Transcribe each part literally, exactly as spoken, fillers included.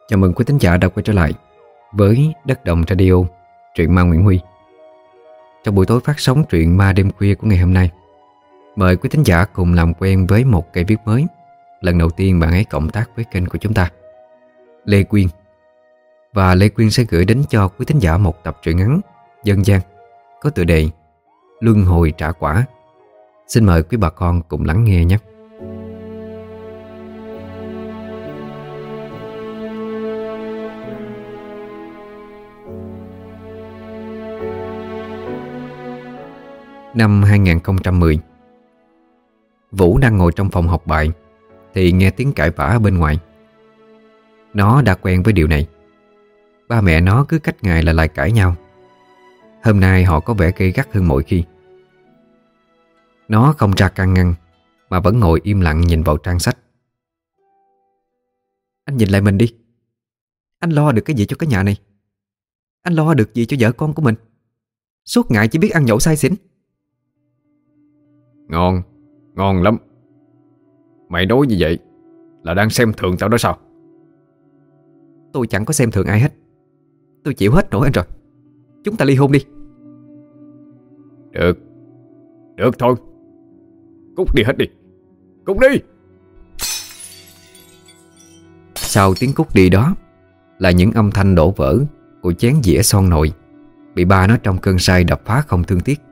Chào mừng quý thính giả đã quay trở lại với Đất Đồng Radio, truyện ma Nguyễn Huy. Trong buổi tối phát sóng truyện ma đêm khuya của ngày hôm nay, mời quý thính giả cùng làm quen với một cây viết mới. Lần đầu tiên bạn ấy cộng tác với kênh của chúng ta, Lê Quyên. Và Lê Quyên sẽ gửi đến cho quý thính giả một tập truyện ngắn dân gian có tựa đề Luân Hồi Trả Quả. Xin mời quý bà con cùng lắng nghe nhé. Năm hai nghìn không trăm mười, Vũ đang ngồi trong phòng học bài thì nghe tiếng cãi vã ở bên ngoài. Nó đã quen với điều này. Ba mẹ nó cứ cách ngày là lại cãi nhau. Hôm nay họ có vẻ gay gắt hơn mọi khi. Nó không ra can ngăn mà vẫn ngồi im lặng nhìn vào trang sách. Anh nhìn lại mình đi. Anh lo được cái gì cho cái nhà này? Anh lo được gì cho vợ con của mình? Suốt ngày chỉ biết ăn nhậu say xỉn. Ngon, ngon lắm. Mày nói như vậy là đang xem thường tao đó sao? Tôi chẳng có xem thường ai hết. Tôi chịu hết nổi anh rồi. Chúng ta ly hôn đi. Được, được thôi. Cút đi hết đi. Cút đi. Sau tiếng cút đi đó là những âm thanh đổ vỡ của chén dĩa son nồi bị ba nó trong cơn say đập phá không thương tiếc.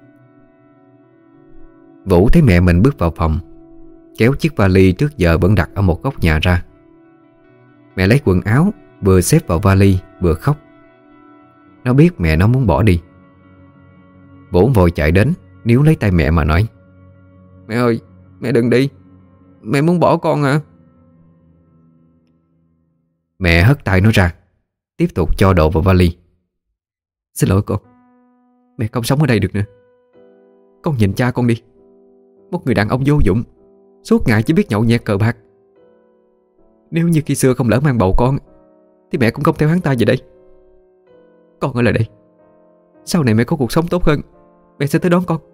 Vũ thấy mẹ mình bước vào phòng, kéo chiếc vali trước giờ vẫn đặt ở một góc nhà ra. Mẹ lấy quần áo vừa xếp vào vali vừa khóc. Nó biết mẹ nó muốn bỏ đi. Vũ vội chạy đến níu lấy tay mẹ mà nói: Mẹ ơi, mẹ đừng đi. Mẹ muốn bỏ con à? Mẹ hất tay nó ra, tiếp tục cho đồ vào vali. Xin lỗi con, mẹ không sống ở đây được nữa. Con nhìn cha con đi. Một người đàn ông vô dụng, suốt ngày chỉ biết nhậu nhẹt cờ bạc. Nếu như khi xưa không lỡ mang bầu con thì mẹ cũng không theo hắn ta về đây. Con ở lại đây. Sau này mẹ có cuộc sống tốt hơn, mẹ sẽ tới đón con.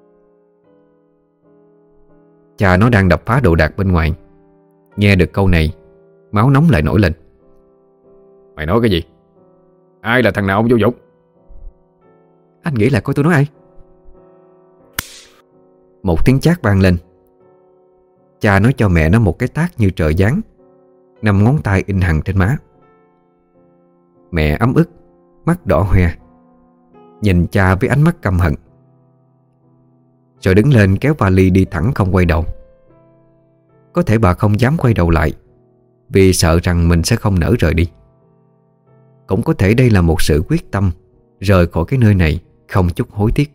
Cha nó đang đập phá đồ đạc bên ngoài. Nghe được câu này, máu nóng lại nổi lên. Mày nói cái gì? Ai là thằng nào ông vô dụng? Anh nghĩ là coi tôi nói ai? Một tiếng chát vang lên. Cha nói cho mẹ nó một cái tát như trời giáng, năm ngón tay in hằn trên má. Mẹ ấm ức, mắt đỏ hoe, nhìn cha với ánh mắt căm hận. Rồi đứng lên kéo vali đi thẳng không quay đầu. Có thể bà không dám quay đầu lại vì sợ rằng mình sẽ không nỡ rời đi. Cũng có thể đây là một sự quyết tâm rời khỏi cái nơi này không chút hối tiếc.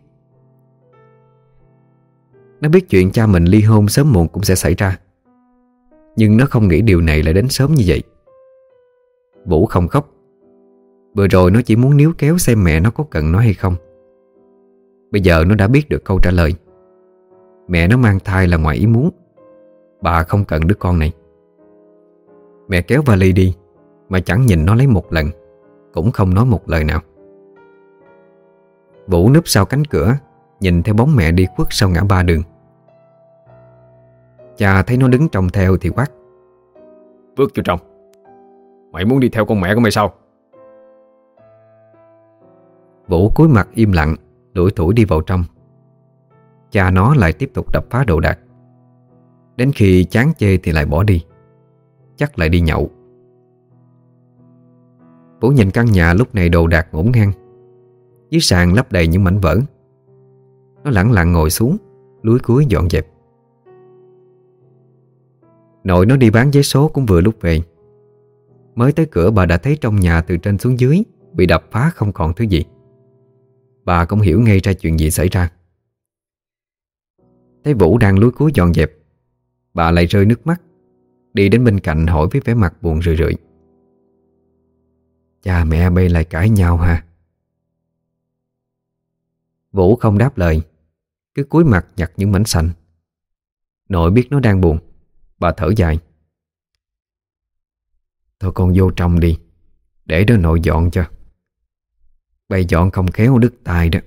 Nó biết chuyện cha mình ly hôn sớm muộn cũng sẽ xảy ra, nhưng nó không nghĩ điều này lại đến sớm như vậy. Vũ không khóc. Vừa rồi nó chỉ muốn níu kéo xem mẹ nó có cần nó hay không. Bây giờ nó đã biết được câu trả lời. Mẹ nó mang thai là ngoài ý muốn. Bà không cần đứa con này. Mẹ kéo vali đi mà chẳng nhìn nó lấy một lần, cũng không nói một lời nào. Vũ núp sau cánh cửa, nhìn theo bóng mẹ đi khuất sau ngã ba đường. Cha thấy nó đứng trông theo thì quát: Bước vô trong. Mày muốn đi theo con mẹ của mày sao? Vũ cúi mặt im lặng, lủi thủi đi vào trong. Cha nó lại tiếp tục đập phá đồ đạc. Đến khi chán chê thì lại bỏ đi. Chắc lại đi nhậu. Vũ nhìn căn nhà lúc này đồ đạc ngổn ngang. Dưới sàn lấp đầy những mảnh vỡ. Nó lẳng lặng ngồi xuống, lúi cúi dọn dẹp. Nội nó đi bán vé số cũng vừa lúc về. Mới tới cửa bà đã thấy trong nhà từ trên xuống dưới bị đập phá không còn thứ gì. Bà cũng hiểu ngay ra chuyện gì xảy ra. Thấy Vũ đang lúi cúi dọn dẹp, bà lại rơi nước mắt, đi đến bên cạnh hỏi với vẻ mặt buồn rười rượi: Cha mẹ bây lại cãi nhau hả? Vũ không đáp lời, cứ cúi mặt nhặt những mảnh sành. Nội biết nó đang buồn, bà thở dài: Thôi con vô trong đi, để đó nội dọn cho. Bây dọn không khéo đứt tay đó.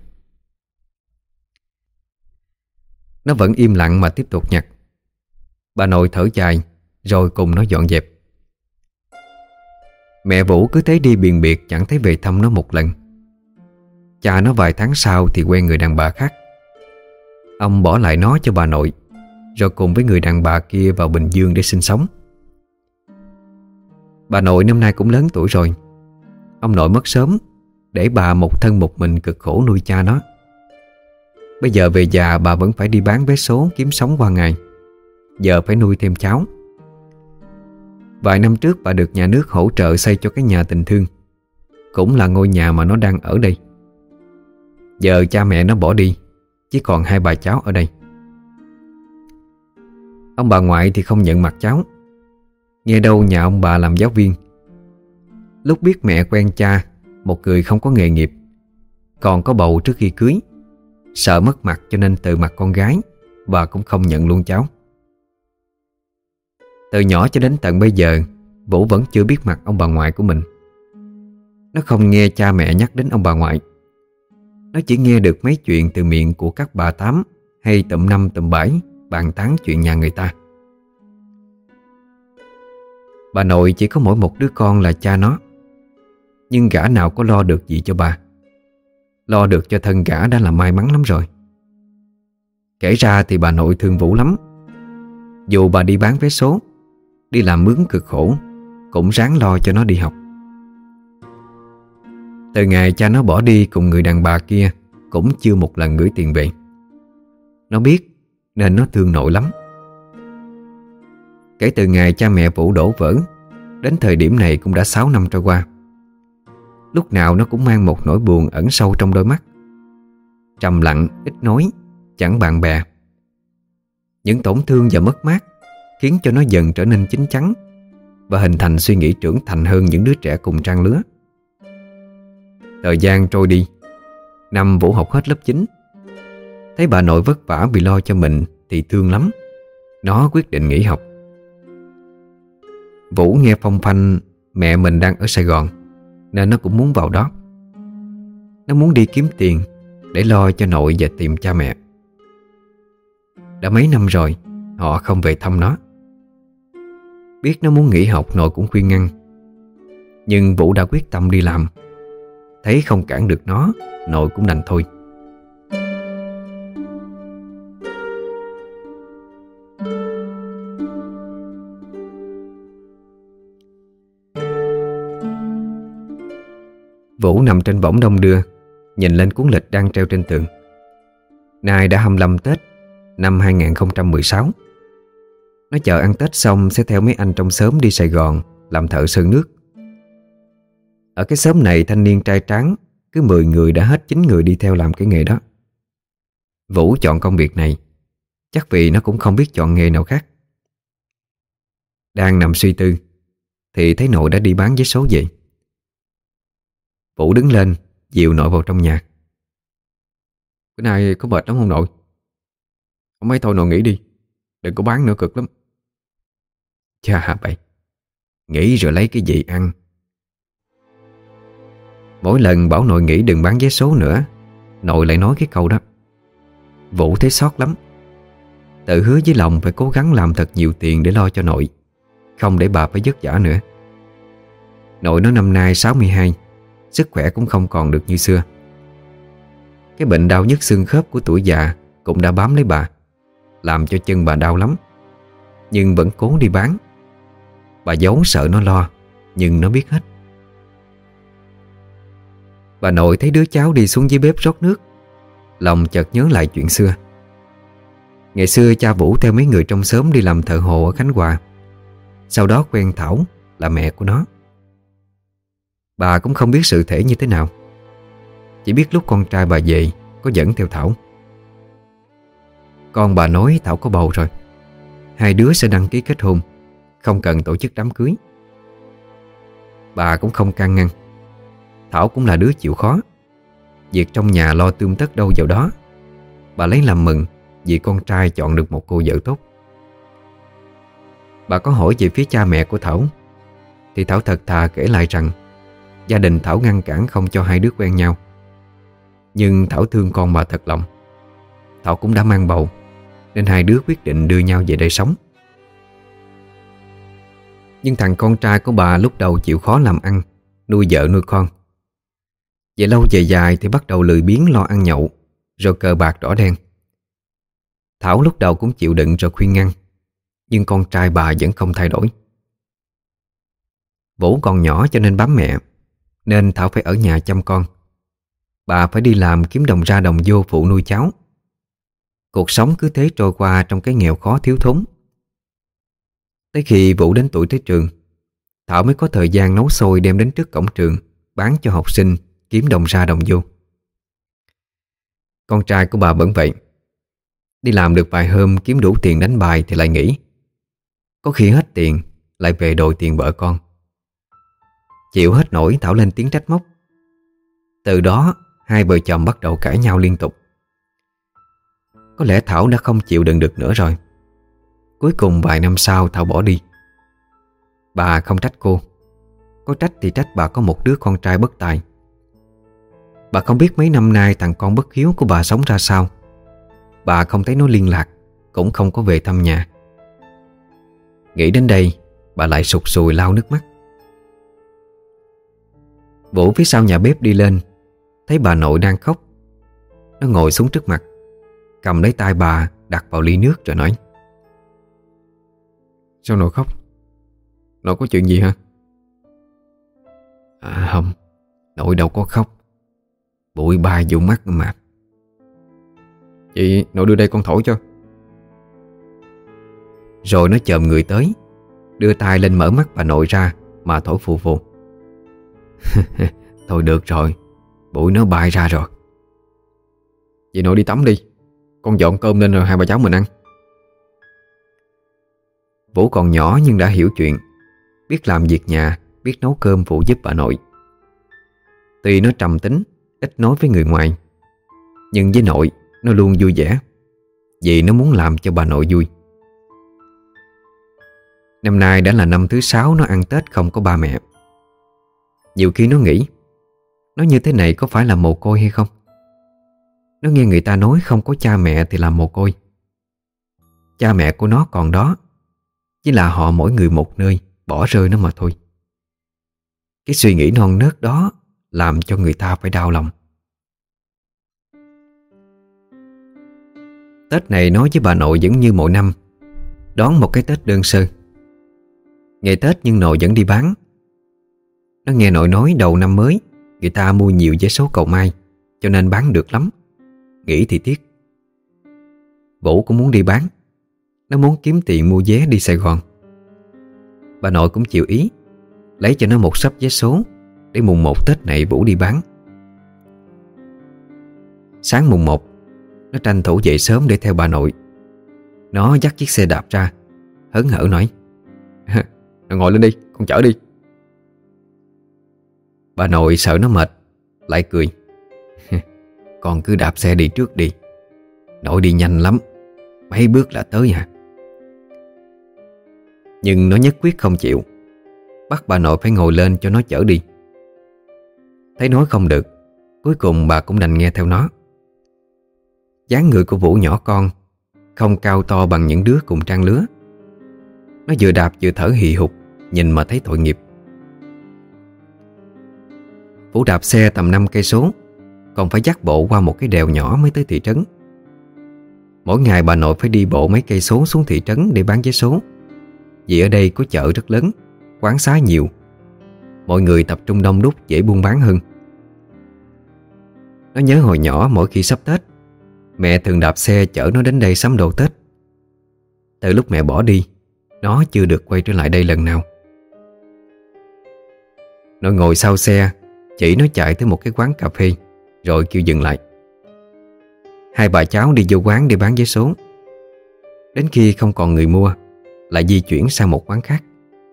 Nó vẫn im lặng mà tiếp tục nhặt. Bà nội thở dài rồi cùng nó dọn dẹp. Mẹ Vũ cứ thế đi biền biệt, chẳng thấy về thăm nó một lần. Cha nó vài tháng sau thì quen người đàn bà khác. Ông bỏ lại nó cho bà nội, rồi cùng với người đàn bà kia vào Bình Dương để sinh sống. Bà nội năm nay cũng lớn tuổi rồi. Ông nội mất sớm, để bà một thân một mình cực khổ nuôi cha nó. Bây giờ về già bà vẫn phải đi bán vé số kiếm sống qua ngày, giờ phải nuôi thêm cháu. Vài năm trước bà được nhà nước hỗ trợ xây cho cái nhà tình thương, cũng là ngôi nhà mà nó đang ở đây. Giờ cha mẹ nó bỏ đi, chỉ còn hai bà cháu ở đây. Ông bà ngoại thì không nhận mặt cháu. Nghe đâu nhà ông bà làm giáo viên. Lúc biết mẹ quen cha, một người không có nghề nghiệp, còn có bầu trước khi cưới, sợ mất mặt cho nên từ mặt con gái, bà cũng không nhận luôn cháu. Từ nhỏ cho đến tận bây giờ, Vũ vẫn chưa biết mặt ông bà ngoại của mình. Nó không nghe cha mẹ nhắc đến ông bà ngoại. Nó chỉ nghe được mấy chuyện từ miệng của các bà tám hay tụm năm tụm bảy bàn tán chuyện nhà người ta. Bà nội chỉ có mỗi một đứa con là cha nó, nhưng gã nào có lo được gì cho bà. Lo được cho thân gã đã là may mắn lắm rồi. Kể ra thì bà nội thương Vũ lắm. Dù bà đi bán vé số, đi làm mướn cực khổ, cũng ráng lo cho nó đi học. Từ ngày cha nó bỏ đi cùng người đàn bà kia, cũng chưa một lần gửi tiền về. Nó biết nên nó thương nội lắm. Kể từ ngày cha mẹ Vũ đổ vỡ, đến thời điểm này cũng đã sáu năm trôi qua. Lúc nào nó cũng mang một nỗi buồn ẩn sâu trong đôi mắt. Trầm lặng, ít nói, chẳng bạn bè. Những tổn thương và mất mát khiến cho nó dần trở nên chín chắn và hình thành suy nghĩ trưởng thành hơn những đứa trẻ cùng trang lứa. Thời gian trôi đi, năm Vũ học hết lớp chín. Thấy bà nội vất vả vì lo cho mình thì thương lắm. Nó quyết định nghỉ học. Vũ nghe phong phanh mẹ mình đang ở Sài Gòn, nên nó cũng muốn vào đó. Nó muốn đi kiếm tiền để lo cho nội và tìm cha mẹ. Đã mấy năm rồi họ không về thăm nó. Biết nó muốn nghỉ học, nội cũng khuyên ngăn. Nhưng Vũ đã quyết tâm đi làm. Thấy không cản được nó, nội cũng đành thôi. Vũ nằm trên võng đông đưa, nhìn lên cuốn lịch đang treo trên tường. Nay đã hai mươi lăm Tết năm hai nghìn không trăm mười sáu. Nó chờ ăn Tết xong sẽ theo mấy anh trong xóm đi Sài Gòn làm thợ sơn nước. Ở cái xóm này thanh niên trai tráng cứ mười người đã hết chín người đi theo làm cái nghề đó. Vũ chọn công việc này chắc vì nó cũng không biết chọn nghề nào khác. Đang nằm suy tư thì thấy nội đã đi bán vé số về. Vũ đứng lên dìu nội vào trong nhà. Bữa nay có mệt lắm không nội? Không mấy thôi nội nghỉ đi, đừng có bán nữa cực lắm. Chà bậy, nghỉ rồi lấy cái gì ăn? Mỗi lần bảo nội nghỉ đừng bán vé số nữa, nội lại nói cái câu đó. Vũ thấy xót lắm. Tự hứa với lòng phải cố gắng làm thật nhiều tiền để lo cho nội, không để bà phải vất vả nữa. Nội nó năm nay sáu mươi hai, sức khỏe cũng không còn được như xưa. Cái bệnh đau nhức xương khớp của tuổi già cũng đã bám lấy bà, làm cho chân bà đau lắm. Nhưng vẫn cố đi bán. Bà giấu sợ nó lo, nhưng nó biết hết. Bà nội thấy đứa cháu đi xuống dưới bếp rót nước, lòng chợt nhớ lại chuyện xưa. Ngày xưa cha Vũ theo mấy người trong xóm đi làm thợ hồ ở Khánh Hòa, sau đó quen Thảo là mẹ của nó. Bà cũng không biết sự thể như thế nào, chỉ biết lúc con trai bà về có dẫn theo Thảo. Con bà nói Thảo có bầu rồi, hai đứa sẽ đăng ký kết hôn, không cần tổ chức đám cưới. Bà cũng không can ngăn. Thảo cũng là đứa chịu khó, việc trong nhà lo tươm tất đâu vào đó. Bà lấy làm mừng vì con trai chọn được một cô vợ tốt. Bà có hỏi về phía cha mẹ của Thảo, thì Thảo thật thà kể lại rằng gia đình Thảo ngăn cản không cho hai đứa quen nhau. Nhưng Thảo thương con bà thật lòng. Thảo cũng đã mang bầu, nên hai đứa quyết định đưa nhau về đây sống. Nhưng thằng con trai của bà lúc đầu chịu khó làm ăn, nuôi vợ nuôi con. Về lâu về dài thì bắt đầu lười biếng lo ăn nhậu, rồi cờ bạc đỏ đen. Thảo lúc đầu cũng chịu đựng rồi khuyên ngăn, nhưng con trai bà vẫn không thay đổi. Vũ còn nhỏ cho nên bám mẹ, nên Thảo phải ở nhà chăm con. Bà phải đi làm kiếm đồng ra đồng vô phụ nuôi cháu. Cuộc sống cứ thế trôi qua trong cái nghèo khó thiếu thốn. Tới khi Vũ đến tuổi tới trường, Thảo mới có thời gian nấu xôi đem đến trước cổng trường bán cho học sinh kiếm đồng ra đồng vô. Con trai của bà vẫn vậy. Đi làm được vài hôm kiếm đủ tiền đánh bài thì lại nghỉ. Có khi hết tiền lại về đòi tiền vợ con. Chịu hết nổi, Thảo lên tiếng trách móc. Từ đó hai vợ chồng bắt đầu cãi nhau liên tục. Có lẽ Thảo đã không chịu đựng được nữa rồi. Cuối cùng vài năm sau Thảo bỏ đi. Bà không trách cô. Có trách thì trách bà có một đứa con trai bất tài. Bà không biết mấy năm nay thằng con bất hiếu của bà sống ra sao. Bà không thấy nó liên lạc, cũng không có về thăm nhà. Nghĩ đến đây, bà lại sụt sùi lau nước mắt. Vũ phía sau nhà bếp đi lên, thấy bà nội đang khóc. Nó ngồi xuống trước mặt, cầm lấy tay bà đặt vào ly nước rồi nói: "Sao nội khóc? Nội có chuyện gì hả?" "À không, nội đâu có khóc. Bụi bay vô mắt mà." "Chị nội đưa đây con thổi cho." Rồi nó chồm người tới, đưa tay lên mở mắt bà nội ra mà thổi phù phù. "Thôi được rồi, bụi nó bay ra rồi." "Vậy nội đi tắm đi, con dọn cơm lên rồi hai bà cháu mình ăn." Vũ còn nhỏ nhưng đã hiểu chuyện, biết làm việc nhà, biết nấu cơm phụ giúp bà nội. Tuy nó trầm tính, ít nói với người ngoài, nhưng với nội nó luôn vui vẻ, vì nó muốn làm cho bà nội vui. Năm nay đã là năm thứ sáu nó ăn Tết không có ba mẹ. Nhiều khi nó nghĩ, nó như thế này có phải là mồ côi hay không? Nó nghe người ta nói không có cha mẹ thì làm mồ côi. Cha mẹ của nó còn đó, chỉ là họ mỗi người một nơi, bỏ rơi nó mà thôi. Cái suy nghĩ non nớt đó làm cho người ta phải đau lòng. Tết này nói với bà nội vẫn như mọi năm, đón một cái Tết đơn sơ. Ngày Tết nhưng nội vẫn đi bán. Nó nghe nội nói đầu năm mới người ta mua nhiều vé số cầu may, cho nên bán được lắm. Nghĩ thì tiếc. Vũ cũng muốn đi bán. Nó muốn kiếm tiền mua vé đi Sài Gòn. Bà nội cũng chịu ý, lấy cho nó một xấp vé số để mùng một Tết này Vũ đi bán. Sáng mùng một, nó tranh thủ dậy sớm để theo bà nội. Nó dắt chiếc xe đạp ra, hớn hở nói: "Ngồi lên đi, con chở đi." Bà nội sợ nó mệt, lại cười: "Con cứ đạp xe đi trước đi, nội đi nhanh lắm, mấy bước là tới hả?" Nhưng nó nhất quyết không chịu, bắt bà nội phải ngồi lên cho nó chở đi. Thấy nói không được, cuối cùng bà cũng đành nghe theo nó. Dáng người của Vũ nhỏ con, không cao to bằng những đứa cùng trang lứa. Nó vừa đạp vừa thở hì hục, nhìn mà thấy tội nghiệp. Vũ đạp xe tầm năm cây số, còn phải dắt bộ qua một cái đèo nhỏ mới tới thị trấn. Mỗi ngày bà nội phải đi bộ mấy cây số xuống thị trấn để bán vé số, vì ở đây có chợ rất lớn, quán xá nhiều, mọi người tập trung đông đúc, dễ buôn bán hơn. Nó nhớ hồi nhỏ mỗi khi sắp Tết, mẹ thường đạp xe chở nó đến đây sắm đồ Tết. Từ lúc mẹ bỏ đi, nó chưa được quay trở lại đây lần nào. Nó ngồi sau xe, chỉ nó chạy tới một cái quán cà phê, rồi kêu dừng lại. Hai bà cháu đi vô quán để bán vé số. Đến khi không còn người mua, lại di chuyển sang một quán khác.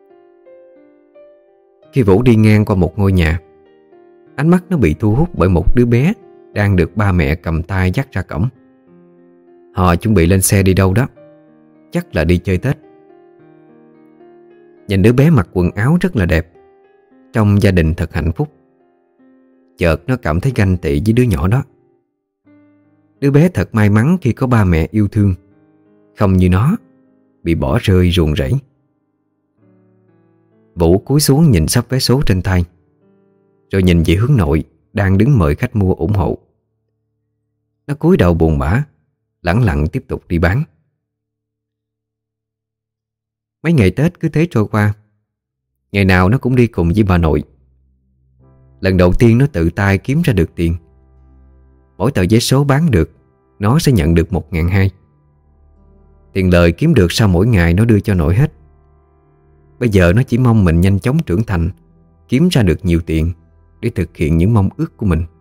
Khi Vũ đi ngang qua một ngôi nhà, ánh mắt nó bị thu hút bởi một đứa bé đang được ba mẹ cầm tay dắt ra cổng. Họ chuẩn bị lên xe đi đâu đó, chắc là đi chơi Tết. Nhìn đứa bé mặc quần áo rất là đẹp, trong gia đình thật hạnh phúc. Chợt nó cảm thấy ganh tị với đứa nhỏ đó. Đứa bé thật may mắn khi có ba mẹ yêu thương, không như nó, bị bỏ rơi ruồng rẫy. Vũ cúi xuống nhìn sắp vé số trên tay, rồi nhìn về hướng nội đang đứng mời khách mua ủng hộ. Nó cúi đầu buồn bã, lẳng lặng tiếp tục đi bán. Mấy ngày Tết cứ thế trôi qua. Ngày nào nó cũng đi cùng với bà nội. Lần đầu tiên nó tự tay kiếm ra được tiền. Mỗi tờ giấy số bán được, nó sẽ nhận được một ngàn hai. Tiền lời kiếm được sau mỗi ngày nó đưa cho nội hết. Bây giờ nó chỉ mong mình nhanh chóng trưởng thành, kiếm ra được nhiều tiền để thực hiện những mong ước của mình.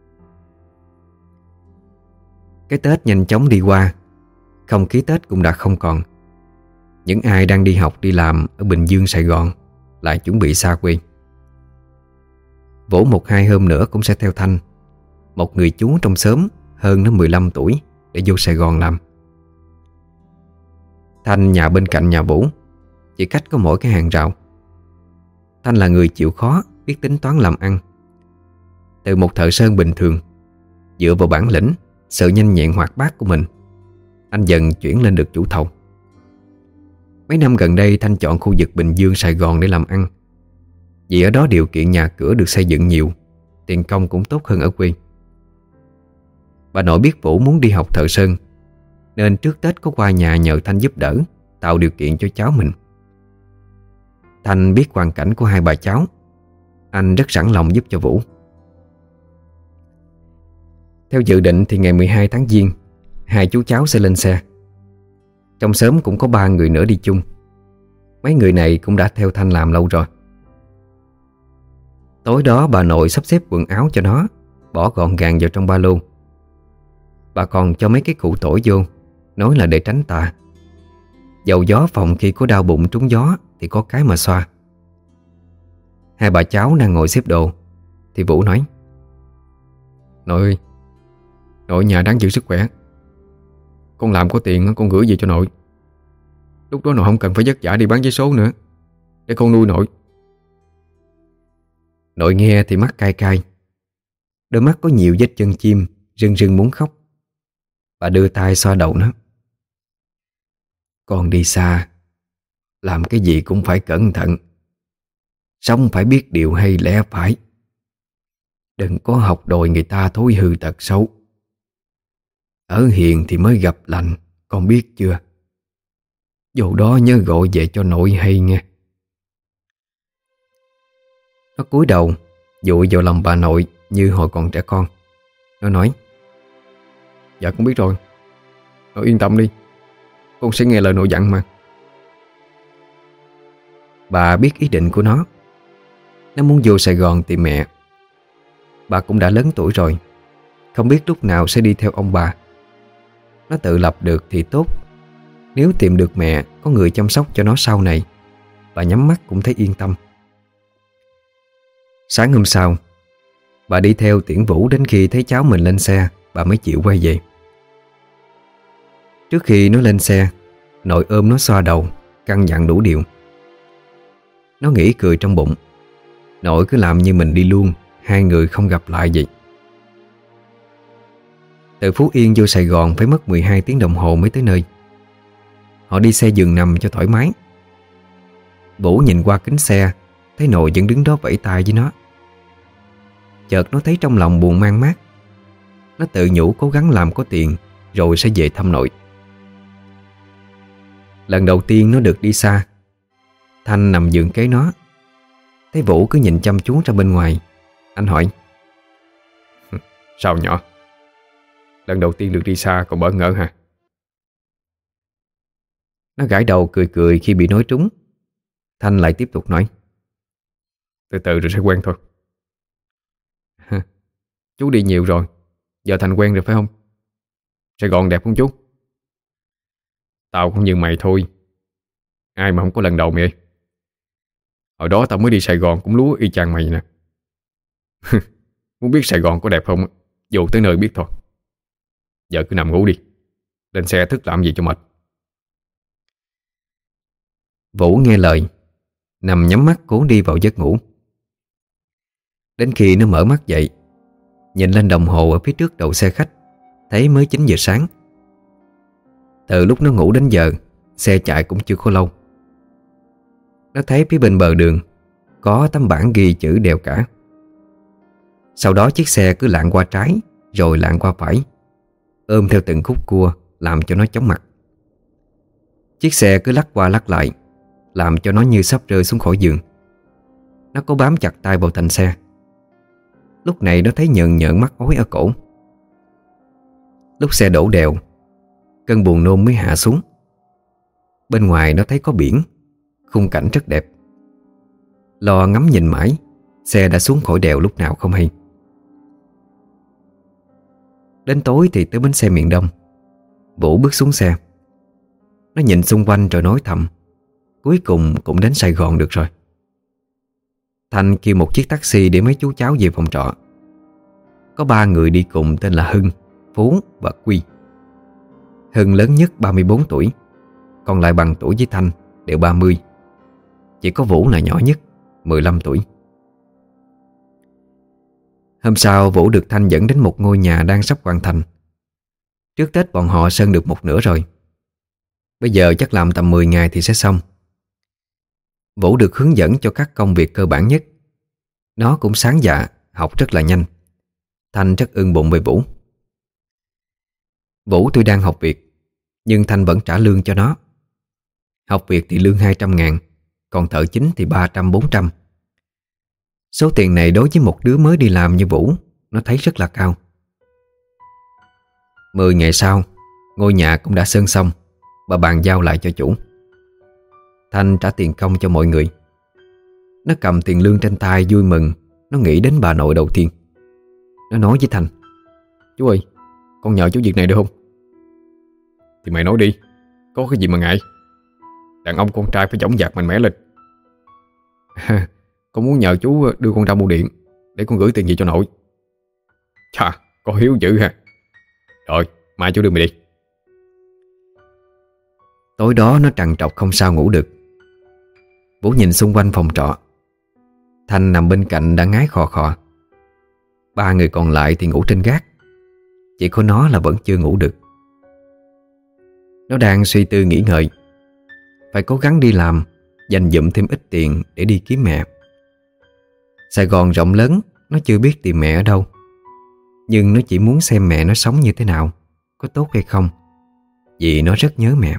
Cái Tết nhanh chóng đi qua. Không khí Tết cũng đã không còn. Những ai đang đi học đi làm ở Bình Dương, Sài Gòn lại chuẩn bị xa quê. Vũ một hai hôm nữa cũng sẽ theo Thanh, một người chú trong xóm hơn nó mười lăm tuổi, để vô Sài Gòn làm. Thanh nhà bên cạnh nhà Vũ, chỉ cách có mỗi cái hàng rào. Thanh là người chịu khó, biết tính toán làm ăn. Từ một thợ sơn bình thường, dựa vào bản lĩnh, sự nhanh nhẹn hoạt bát của mình, anh dần chuyển lên được chủ thầu. Mấy năm gần đây Thanh chọn khu vực Bình Dương, Sài Gòn để làm ăn, vì ở đó điều kiện nhà cửa được xây dựng nhiều, tiền công cũng tốt hơn ở quê. Bà nội biết Vũ muốn đi học thợ sơn, nên trước Tết có qua nhà nhờ Thanh giúp đỡ, tạo điều kiện cho cháu mình. Thanh biết hoàn cảnh của hai bà cháu, anh rất sẵn lòng giúp cho Vũ. Theo dự định thì ngày mười hai tháng Giêng, hai chú cháu sẽ lên xe. Trong xóm cũng có ba người nữa đi chung. Mấy người này cũng đã theo Thanh làm lâu rồi. Tối đó bà nội sắp xếp quần áo cho nó, bỏ gọn gàng vào trong ba lô. Bà còn cho mấy cái cụ tỏi vô, nói là để tránh tà. Dầu gió phòng khi có đau bụng trúng gió thì có cái mà xoa. Hai bà cháu đang ngồi xếp đồ thì Vũ nói: "Nội ơi, nội nhà đáng giữ sức khỏe. Con làm có tiền con gửi về cho nội. Lúc đó nội không cần phải vất vả đi bán giấy số nữa, để con nuôi nội." Nội nghe thì mắt cay cay, đôi mắt có nhiều vết chân chim, rưng rưng muốn khóc. Bà đưa tay xoa đầu nó: "Con đi xa, làm cái gì cũng phải cẩn thận. Sống phải biết điều hay lẽ phải. Đừng có học đòi người ta thói hư tật xấu. Ở hiền thì mới gặp lành, con biết chưa? Vô đó nhớ gọi về cho nội hay nghe." Nó cúi đầu dụi vào lòng bà nội như hồi còn trẻ con. Nó nói: "Dạ con biết rồi. Nội yên tâm đi, con sẽ nghe lời nội dặn mà." Bà biết ý định của nó. Nó muốn vô Sài Gòn tìm mẹ. Bà cũng đã lớn tuổi rồi, không biết lúc nào sẽ đi theo ông bà. Nó tự lập được thì tốt. Nếu tìm được mẹ, có người chăm sóc cho nó sau này, bà nhắm mắt cũng thấy yên tâm. Sáng hôm sau, bà đi theo tiễn Vũ đến khi thấy cháu mình lên xe, bà mới chịu quay về. Trước khi nó lên xe, nội ôm nó xoa đầu, căn dặn đủ điều. Nó nghĩ cười trong bụng, nội cứ làm như mình đi luôn, hai người không gặp lại vậy. Từ Phú Yên vô Sài Gòn phải mất mười hai tiếng đồng hồ mới tới nơi. Họ đi xe giường nằm cho thoải mái. Vũ nhìn qua kính xe, thấy nội vẫn đứng đó vẫy tay với nó. Chợt nó thấy trong lòng buồn man mác. Nó tự nhủ cố gắng làm có tiền rồi sẽ về thăm nội. Lần đầu tiên nó được đi xa, Thanh nằm giường kế nó. Thấy Vũ cứ nhìn chăm chú ra bên ngoài, anh hỏi: "Sao nhỏ? Lần đầu tiên được đi xa còn bỡ ngỡ hả?" Nó gãi đầu cười cười khi bị nói trúng. Thanh lại tiếp tục nói: "Từ từ rồi sẽ quen thôi." "Chú đi nhiều rồi, giờ thành quen rồi phải không? Sài Gòn đẹp không chú?" "Tao cũng như mày thôi. Ai mà không có lần đầu mày ơi. Hồi đó tao mới đi Sài Gòn cũng lúa y chang mày nè." "Muốn biết Sài Gòn có đẹp không, dù tới nơi biết thôi. Giờ cứ nằm ngủ đi, lên xe thức làm gì cho mệt." Vũ nghe lời, nằm nhắm mắt cố đi vào giấc ngủ. Đến khi nó mở mắt dậy, nhìn lên đồng hồ ở phía trước đầu xe khách, thấy mới chín giờ sáng. Từ lúc nó ngủ đến giờ, xe chạy cũng chưa có lâu. Nó thấy phía bên bờ đường có tấm bảng ghi chữ đèo cả. Sau đó chiếc xe cứ lạng qua trái rồi lạng qua phải, ôm theo từng khúc cua làm cho nó chóng mặt. Chiếc xe cứ lắc qua lắc lại, làm cho nó như sắp rơi xuống khỏi giường. Nó cố bám chặt tay vào thành xe. Lúc này nó thấy nhợn nhợn mắc ối ở cổ. Lúc xe đổ đèo, cơn buồn nôn mới hạ xuống. Bên ngoài nó thấy có biển, khung cảnh rất đẹp. Lo ngắm nhìn mãi, xe đã xuống khỏi đèo lúc nào không hay. Đến tối thì tới bến xe miền Đông. Vũ bước xuống xe. Nó nhìn xung quanh rồi nói thầm, cuối cùng cũng đến Sài Gòn được rồi. Thành kêu một chiếc taxi để mấy chú cháu về phòng trọ. Có ba người đi cùng tên là Hưng, Phú và Quy. Hưng lớn nhất ba mươi bốn tuổi, còn lại bằng tuổi với Thanh đều ba mươi. Chỉ có Vũ là nhỏ nhất, mười lăm tuổi. Hôm sau Vũ được Thanh dẫn đến một ngôi nhà đang sắp hoàn thành. Trước Tết bọn họ sơn được một nửa rồi. Bây giờ chắc làm tầm mười ngày thì sẽ xong. Vũ được hướng dẫn cho các công việc cơ bản nhất. Nó cũng sáng dạ, học rất là nhanh. Thanh rất ưng bụng về Vũ. Vũ tuy đang học việc, nhưng Thanh vẫn trả lương cho nó. Học việc thì lương hai trăm ngàn, còn thợ chính thì ba trăm bốn trăm. Số tiền này đối với một đứa mới đi làm như Vũ, nó thấy rất là cao. Mười ngày sau, ngôi nhà cũng đã sơn xong và bàn giao lại cho chủ. Thanh trả tiền công cho mọi người. Nó cầm tiền lương trên tay vui mừng. Nó nghĩ đến bà nội đầu tiên. Nó nói với Thanh, chú ơi, con nhờ chú việc này được không? Thì mày nói đi, có cái gì mà ngại. Đàn ông con trai phải dõng dạc mạnh mẽ lên. Con muốn nhờ chú đưa con ra bưu điện để con gửi tiền về cho nội. Chà, có hiếu dữ ha. Rồi, mai chú đưa mày đi. Tối đó nó trằn trọc không sao ngủ được. Vũ nhìn xung quanh phòng trọ. Thanh nằm bên cạnh đã ngái khò khò. Ba người còn lại thì ngủ trên gác. Chỉ có nó là vẫn chưa ngủ được. Nó đang suy tư nghĩ ngợi. Phải cố gắng đi làm, dành dụm thêm ít tiền để đi kiếm mẹ. Sài Gòn rộng lớn, nó chưa biết tìm mẹ ở đâu. Nhưng nó chỉ muốn xem mẹ nó sống như thế nào, có tốt hay không, vì nó rất nhớ mẹ.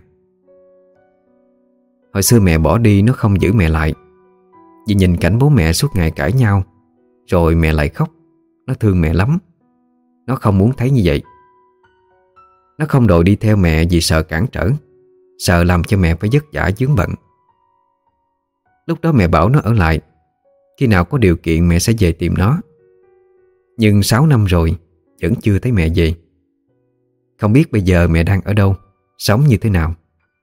Hồi xưa mẹ bỏ đi nó không giữ mẹ lại. Vì nhìn cảnh bố mẹ suốt ngày cãi nhau, rồi mẹ lại khóc. Nó thương mẹ lắm. Nó không muốn thấy như vậy. Nó không đòi đi theo mẹ vì sợ cản trở, sợ làm cho mẹ phải vất vả vướng bận. Lúc đó mẹ bảo nó ở lại, khi nào có điều kiện mẹ sẽ về tìm nó. Nhưng sáu năm rồi vẫn chưa thấy mẹ về. Không biết bây giờ mẹ đang ở đâu, sống như thế nào.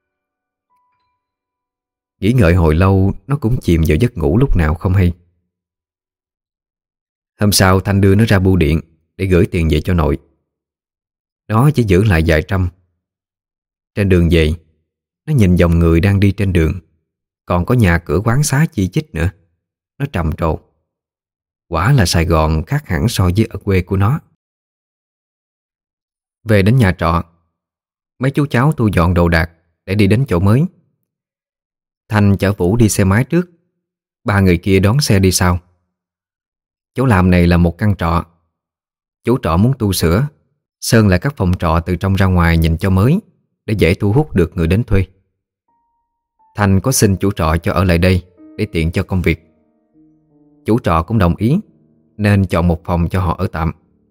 Nghĩ ngợi hồi lâu, nó cũng chìm vào giấc ngủ lúc nào không hay. Hôm sau Thanh đưa nó ra bưu điện để gửi tiền về cho nội. Nó chỉ giữ lại vài trăm. Trên đường về, nó nhìn dòng người đang đi trên đường, còn có nhà cửa quán xá chi chít nữa. Nó trầm trồ. Quả là Sài Gòn khác hẳn so với ở quê của nó. Về đến nhà trọ, mấy chú cháu thu dọn đồ đạc để đi đến chỗ mới. Thanh chở Vũ đi xe máy trước, ba người kia đón xe đi sau. Chỗ làm này là một căn trọ. Chủ trọ muốn tu sửa, sơn lại các phòng trọ từ trong ra ngoài nhìn cho mới, để dễ thu hút được người đến thuê. Thanh có xin chủ trọ cho ở lại đây để tiện cho công việc. Chủ trọ cũng đồng ý, nên chọn một phòng cho họ ở tạm.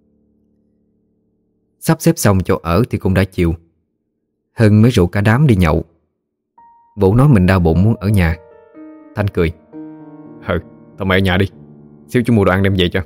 Sắp xếp xong chỗ ở thì cũng đã chiều. Hưng mới rủ cả đám đi nhậu. Vũ nói mình đau bụng muốn ở nhà. Thanh cười, Ừ, thôi mày ở nhà đi, xíu chú mua đồ ăn đem về cho.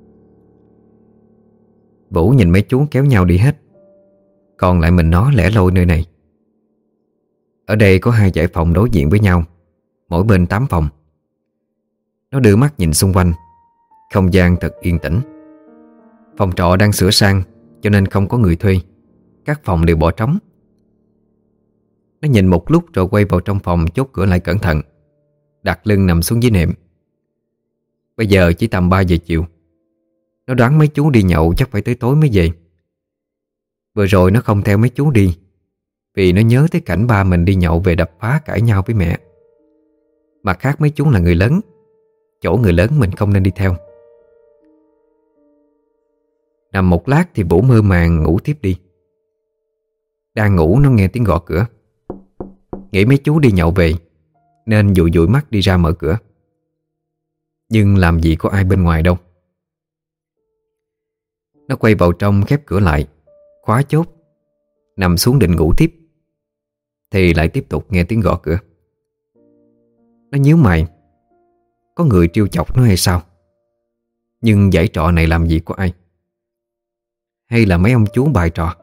Vũ nhìn mấy chú kéo nhau đi hết, còn lại mình nó lẻ loi nơi này. Ở đây có hai dãy phòng đối diện với nhau, mỗi bên tám phòng. Nó đưa mắt nhìn xung quanh. Không gian thật yên tĩnh. Phòng trọ đang sửa sang, cho nên không có người thuê. Các phòng đều bỏ trống. Nó nhìn một lúc rồi quay vào trong phòng, chốt cửa lại cẩn thận, đặt lưng nằm xuống dưới nệm. Bây giờ chỉ tầm ba giờ chiều. Nó đoán mấy chú đi nhậu chắc phải tới tối mới về. Vừa rồi nó không theo mấy chú đi vì nó nhớ tới cảnh ba mình đi nhậu về đập phá cãi nhau với mẹ. Mặt khác mấy chú là người lớn, chỗ người lớn mình không nên đi theo. Nằm một lát thì Vũ mơ màng ngủ tiếp đi. Đang ngủ nó nghe tiếng gõ cửa. Nghĩ mấy chú đi nhậu về nên dụi dụi mắt đi ra mở cửa. Nhưng làm gì có ai bên ngoài đâu. Nó quay vào trong khép cửa lại, khóa chốt, nằm xuống định ngủ tiếp thì lại tiếp tục nghe tiếng gõ cửa. Nó nhíu mày, có người trêu chọc nó hay sao? Nhưng dãy trọ này làm gì có ai? Hay là mấy ông chú bài trò?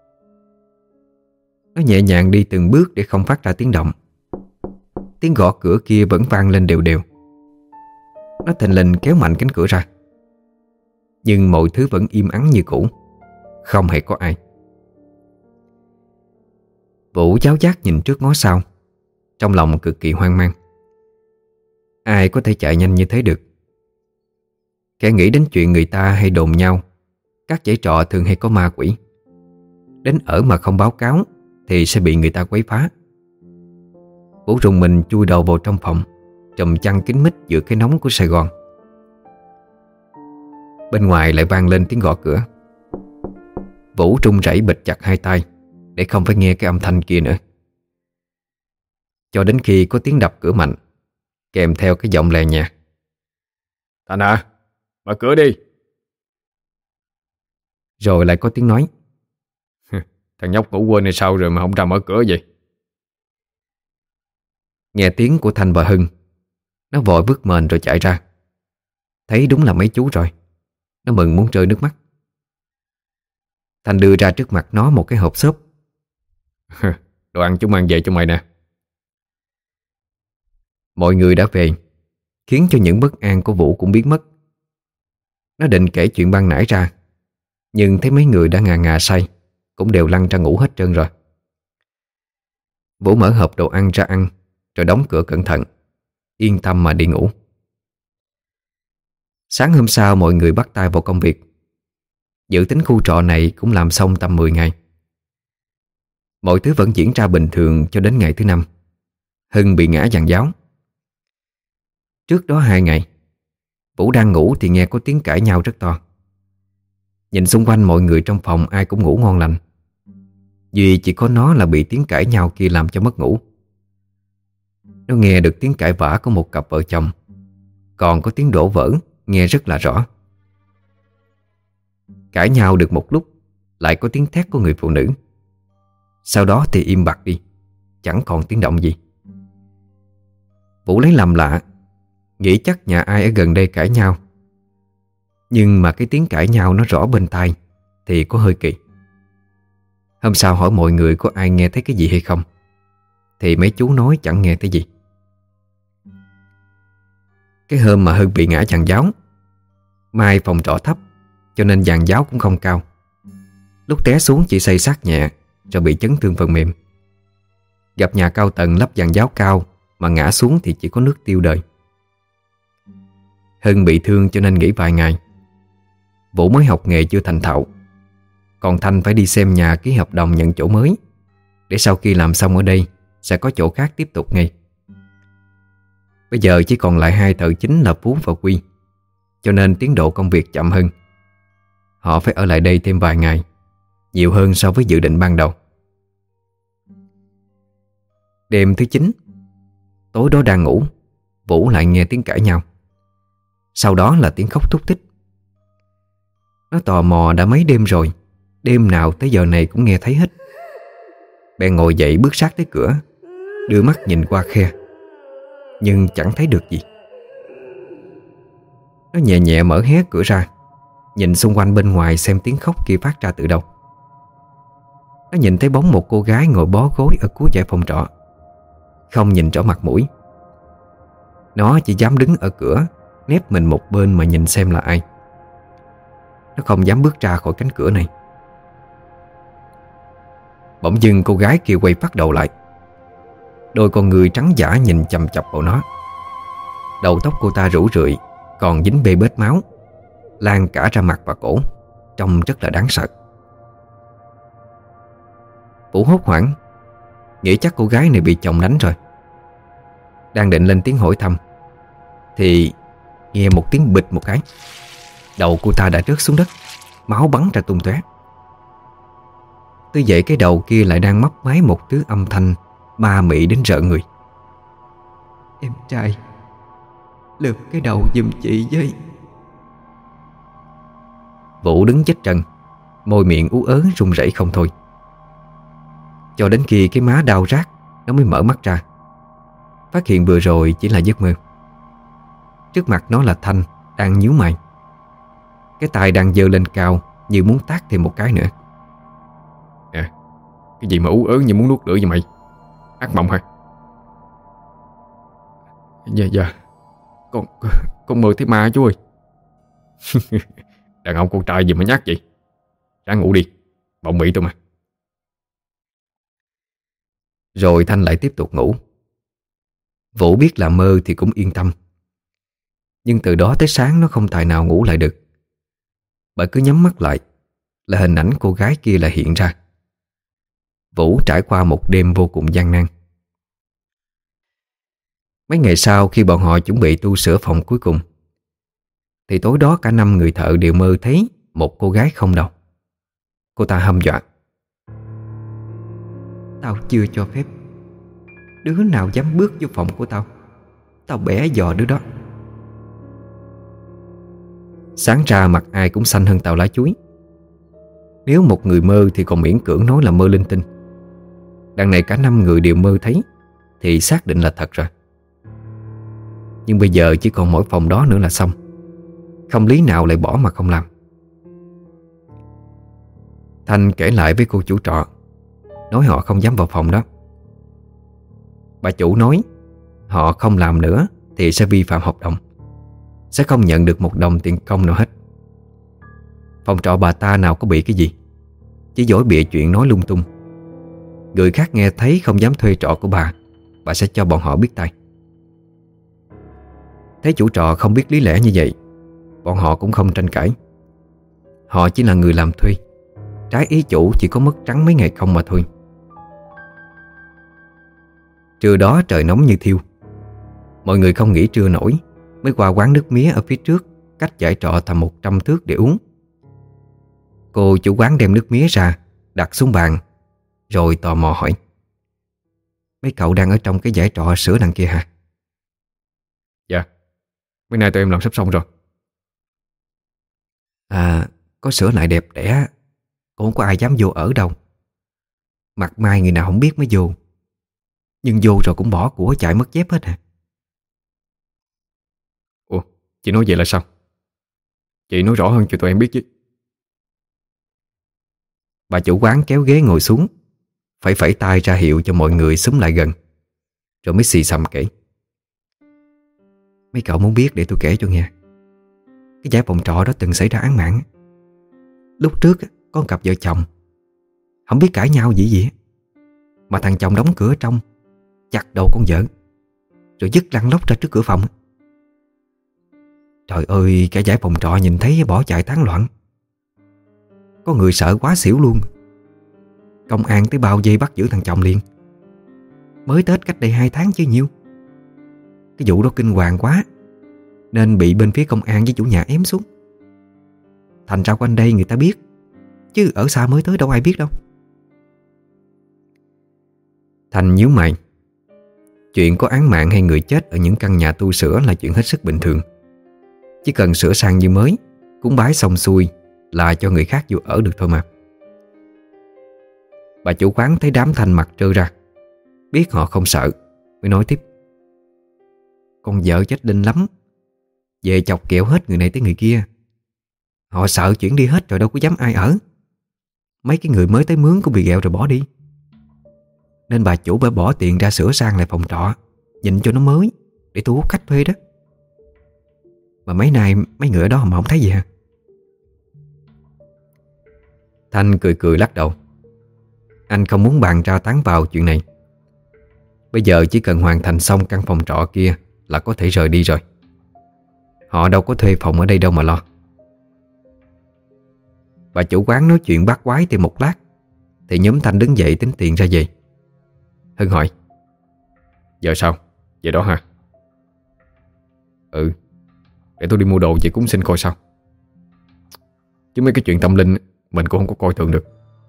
Nó nhẹ nhàng đi từng bước để không phát ra tiếng động. Tiếng gõ cửa kia vẫn vang lên đều đều. Nó thình lình kéo mạnh cánh cửa ra. Nhưng mọi thứ vẫn im ắng như cũ, không hề có ai. Vũ giáo giác nhìn trước ngó sau, trong lòng cực kỳ hoang mang. Ai có thể chạy nhanh như thế được? Kẻ nghĩ đến chuyện người ta hay đồn nhau các dãy trọ thường hay có ma quỷ. Đến ở mà không báo cáo thì sẽ bị người ta quấy phá. Vũ rùng mình chui đầu vào trong phòng, trùm chăn kín mít giữa cái nóng của Sài Gòn. Bên ngoài lại vang lên tiếng gõ cửa. Vũ run rẩy bịt chặt hai tay để không phải nghe cái âm thanh kia nữa. Cho đến khi có tiếng đập cửa mạnh, kèm theo cái giọng lè nhẹ: "Thành à, mở cửa đi." Rồi lại có tiếng nói: "Thằng nhóc ngủ quên hay sao rồi mà không ra mở cửa vậy?" Nghe tiếng của Thành và Hưng, nó vội vứt mền rồi chạy ra. Thấy đúng là mấy chú rồi, nó mừng muốn rơi nước mắt. Thành đưa ra trước mặt nó một cái hộp xốp. "Đồ ăn chúng mang về cho mày nè." Mọi người đã về, khiến cho những bất an của Vũ cũng biến mất. Nó định kể chuyện ban nãy ra, nhưng thấy mấy người đã ngà ngà say, cũng đều lăn ra ngủ hết trơn rồi. Vũ mở hộp đồ ăn ra ăn, rồi đóng cửa cẩn thận, yên tâm mà đi ngủ. Sáng hôm sau mọi người bắt tay vào công việc. Dự tính khu trọ này cũng làm xong tầm mười ngày. Mọi thứ vẫn diễn ra bình thường cho đến ngày thứ năm. Hưng bị ngã giàn giáo. Trước đó hai ngày, Vũ đang ngủ thì nghe có tiếng cãi nhau rất to. Nhìn xung quanh mọi người trong phòng ai cũng ngủ ngon lành, duy chỉ có nó là bị tiếng cãi nhau kia làm cho mất ngủ. Nó nghe được tiếng cãi vã của một cặp vợ chồng, còn có tiếng đổ vỡ nghe rất là rõ. Cãi nhau được một lúc, lại có tiếng thét của người phụ nữ. Sau đó thì im bặt đi, chẳng còn tiếng động gì. Vũ lấy làm lạ, nghĩ chắc nhà ai ở gần đây cãi nhau. Nhưng mà cái tiếng cãi nhau nó rõ bên tai thì có hơi kỳ. Hôm sau hỏi mọi người có ai nghe thấy cái gì hay không, thì mấy chú nói chẳng nghe thấy gì. Cái hôm mà Hưng bị ngã giàn giáo, may phòng trọ thấp cho nên giàn giáo cũng không cao. Lúc té xuống chỉ xây sát nhẹ, rồi bị chấn thương phần mềm. Gặp nhà cao tầng lắp giàn giáo cao mà ngã xuống thì chỉ có nước tiêu đời. Hưng bị thương cho nên nghỉ vài ngày. Vũ mới học nghề chưa thành thạo, còn Thanh phải đi xem nhà ký hợp đồng nhận chỗ mới, để sau khi làm xong ở đây sẽ có chỗ khác tiếp tục ngay. Bây giờ chỉ còn lại hai thợ chính là Phú và Quy, cho nên tiến độ công việc chậm hơn. Họ phải ở lại đây thêm vài ngày, nhiều hơn so với dự định ban đầu. Đêm thứ chín, tối đó đang ngủ, Vũ lại nghe tiếng cãi nhau. Sau đó là tiếng khóc thúc thích. Nó tò mò đã mấy đêm rồi, đêm nào tới giờ này cũng nghe thấy hết. Bèn ngồi dậy bước sát tới cửa, đưa mắt nhìn qua khe, nhưng chẳng thấy được gì. Nó nhẹ nhẹ mở hé cửa ra, nhìn xung quanh bên ngoài xem tiếng khóc kia phát ra từ đâu. Nó nhìn thấy bóng một cô gái ngồi bó gối ở cuối dãy phòng trọ, không nhìn rõ mặt mũi. Nó chỉ dám đứng ở cửa, nép mình một bên mà nhìn xem là ai. Nó không dám bước ra khỏi cánh cửa này. Bỗng dưng cô gái kia quay phát đầu lại. Đôi con người trắng dã nhìn chằm chằm vào nó. Đầu tóc cô ta rủ rượi, còn dính bê bết máu, lan cả ra mặt và cổ, trông rất là đáng sợ. Vũ hốt hoảng, nghĩ chắc cô gái này bị chồng đánh rồi. Đang định lên tiếng hỏi thăm thì nghe một tiếng bịch một cái, đầu cô ta đã rớt xuống đất, máu bắn ra tung tóe. Tuy vậy cái đầu kia lại đang mấp máy một thứ âm thanh ma mị đến rợn người. Em trai, lượm cái đầu giùm chị với. Vũ đứng chết trần, môi miệng ú ớ run rẩy không thôi. Cho đến khi cái má đau rát, nó mới mở mắt ra, phát hiện vừa rồi chỉ là giấc mơ. Trước mặt nó là Thanh đang nhíu mày, cái tay đang giơ lên cao như muốn tát thêm một cái nữa. Nè, cái gì mà ú ớ như muốn nuốt lửa vậy mày? Ác mộng hả? Dạ dạ, Con con mơ thấy ma chú ơi. Đàn ông con trai gì mà nhát vậy? Ráng ngủ đi, bọng mị tôi mà. Rồi Thanh lại tiếp tục ngủ. Vũ biết là mơ thì cũng yên tâm, nhưng từ đó tới sáng nó không tài nào ngủ lại được. Bởi cứ nhắm mắt lại là hình ảnh cô gái kia lại hiện ra. Vũ trải qua một đêm vô cùng gian nan. Mấy ngày sau, khi bọn họ chuẩn bị tu sửa phòng cuối cùng, thì tối đó cả năm người thợ đều mơ thấy một cô gái không đầu. Cô ta hăm dọa: Tao chưa cho phép đứa nào dám bước vô phòng của tao, tao bẻ giò đứa đó. Sáng ra mặt ai cũng xanh hơn tàu lá chuối. Nếu một người mơ thì còn miễn cưỡng nói là mơ linh tinh. Đằng này cả năm người đều mơ thấy thì xác định là thật rồi. Nhưng bây giờ chỉ còn mỗi phòng đó nữa là xong, không lý nào lại bỏ mà không làm. Thanh kể lại với cô chủ trọ, nói họ không dám vào phòng đó. Bà chủ nói họ không làm nữa thì sẽ vi phạm hợp đồng, sẽ không nhận được một đồng tiền công nào hết. Phòng trọ bà ta nào có bị cái gì, chỉ dối bịa chuyện nói lung tung. Người khác nghe thấy không dám thuê trọ của bà, bà sẽ cho bọn họ biết tay. Thấy chủ trọ không biết lý lẽ như vậy, bọn họ cũng không tranh cãi. Họ chỉ là người làm thuê, trái ý chủ chỉ có mất trắng mấy ngày không mà thôi. Trưa đó trời nóng như thiêu. Mọi người không nghỉ trưa nổi, mới qua quán nước mía ở phía trước, cách giải trọ tầm một trăm thước để uống. Cô chủ quán đem nước mía ra, đặt xuống bàn, rồi tò mò hỏi: Mấy cậu đang ở trong cái giải trọ sửa đằng kia hả? Dạ, mấy nay tụi em làm sắp xong rồi. À, có sửa lại đẹp đẽ, cũng không có ai dám vô ở đâu. Mặt mai người nào không biết mới vô, nhưng vô rồi cũng bỏ của chạy mất dép hết hả? Ủa, chị nói vậy là sao? Chị nói rõ hơn cho tụi em biết chứ. Bà chủ quán kéo ghế ngồi xuống, phải phẩy tay ra hiệu cho mọi người xúm lại gần, rồi mới xì xầm kể: Mấy cậu muốn biết để tôi kể cho nghe. Cái dãy phòng trọ đó từng xảy ra án mạng. Lúc trước có một cặp vợ chồng, không biết cãi nhau gì gì, mà thằng chồng đóng cửa trong, chặt đầu con vợ, rồi dứt lăn lóc ra trước cửa phòng. Trời ơi, cả dãy phòng trọ nhìn thấy bỏ chạy tán loạn. Có người sợ quá xỉu luôn. Công an tới bao vây bắt giữ thằng chồng liền. Mới Tết cách đây hai tháng chứ nhiêu. Cái vụ đó kinh hoàng quá, nên bị bên phía công an với chủ nhà ém xuống. Thành ra quanh đây người ta biết, chứ ở xa mới tới đâu ai biết đâu. Thành nhíu mày. Chuyện có án mạng hay người chết ở những căn nhà tu sửa là chuyện hết sức bình thường. Chỉ cần sửa sang như mới, cúng bái xong xuôi là cho người khác vô ở được thôi mà. Bà chủ quán thấy đám Thanh mặt trơ ra, biết họ không sợ, mới nói tiếp: Con vợ chết đinh lắm, về chọc kẹo hết người này tới người kia. Họ sợ chuyển đi hết rồi đâu có dám ai ở. Mấy cái người mới tới mướn cũng bị ghẹo rồi bỏ đi. Nên bà chủ phải bỏ tiền ra sửa sang lại phòng trọ, nhìn cho nó mới, để thu hút khách thuê đó. Mà mấy nay mấy người ở đó mà không thấy gì hả? Thanh cười cười lắc đầu. Anh không muốn bàn ra tán vào chuyện này. Bây giờ chỉ cần hoàn thành xong căn phòng trọ kia là có thể rời đi rồi. Họ đâu có thuê phòng ở đây đâu mà lo. Bà chủ quán nói chuyện bát quái thêm một lát, thì nhóm Thanh đứng dậy tính tiền ra về. Hưng hỏi: Giờ sao? Vậy đó hả? Ừ, để tôi đi mua đồ về cúng xin coi sao. Chứ mấy cái chuyện tâm linh mình cũng không có coi thường được.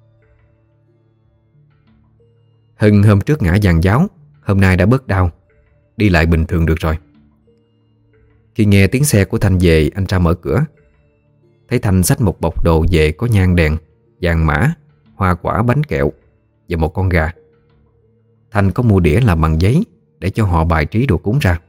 Hưng hôm trước ngã giàn giáo, hôm nay đã bớt đau, đi lại bình thường được rồi. Khi nghe tiếng xe của Thanh về, anh ra mở cửa. Thấy Thanh xách một bọc đồ về có nhang đèn, vàng mã, hoa quả, bánh kẹo và một con gà. Thanh có mua đĩa làm bằng giấy để cho họ bài trí đồ cúng ra.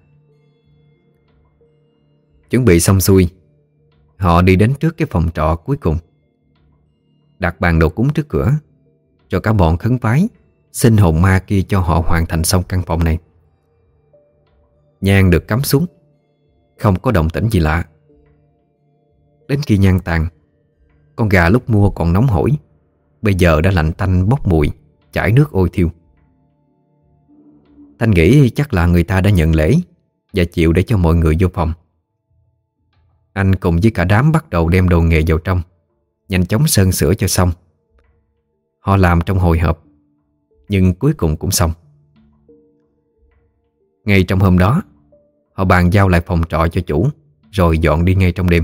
Chuẩn bị xong xuôi, họ đi đến trước cái phòng trọ cuối cùng, đặt bàn đồ cúng trước cửa, cho cả bọn khấn vái xin hồn ma kia cho họ hoàn thành xong căn phòng này. Nhang được cắm xuống, không có động tĩnh gì lạ. Đến khi nhang tàn, con gà lúc mua còn nóng hổi, bây giờ đã lạnh tanh bốc mùi, chảy nước ôi thiêu. Thanh nghĩ chắc là người ta đã nhận lễ và chịu để cho mọi người vô phòng. Anh cùng với cả đám bắt đầu đem đồ nghề vào trong, nhanh chóng sơn sửa cho xong. Họ làm trong hồi hộp, nhưng cuối cùng cũng xong. Ngay trong hôm đó, họ bàn giao lại phòng trọ cho chủ, rồi dọn đi ngay trong đêm.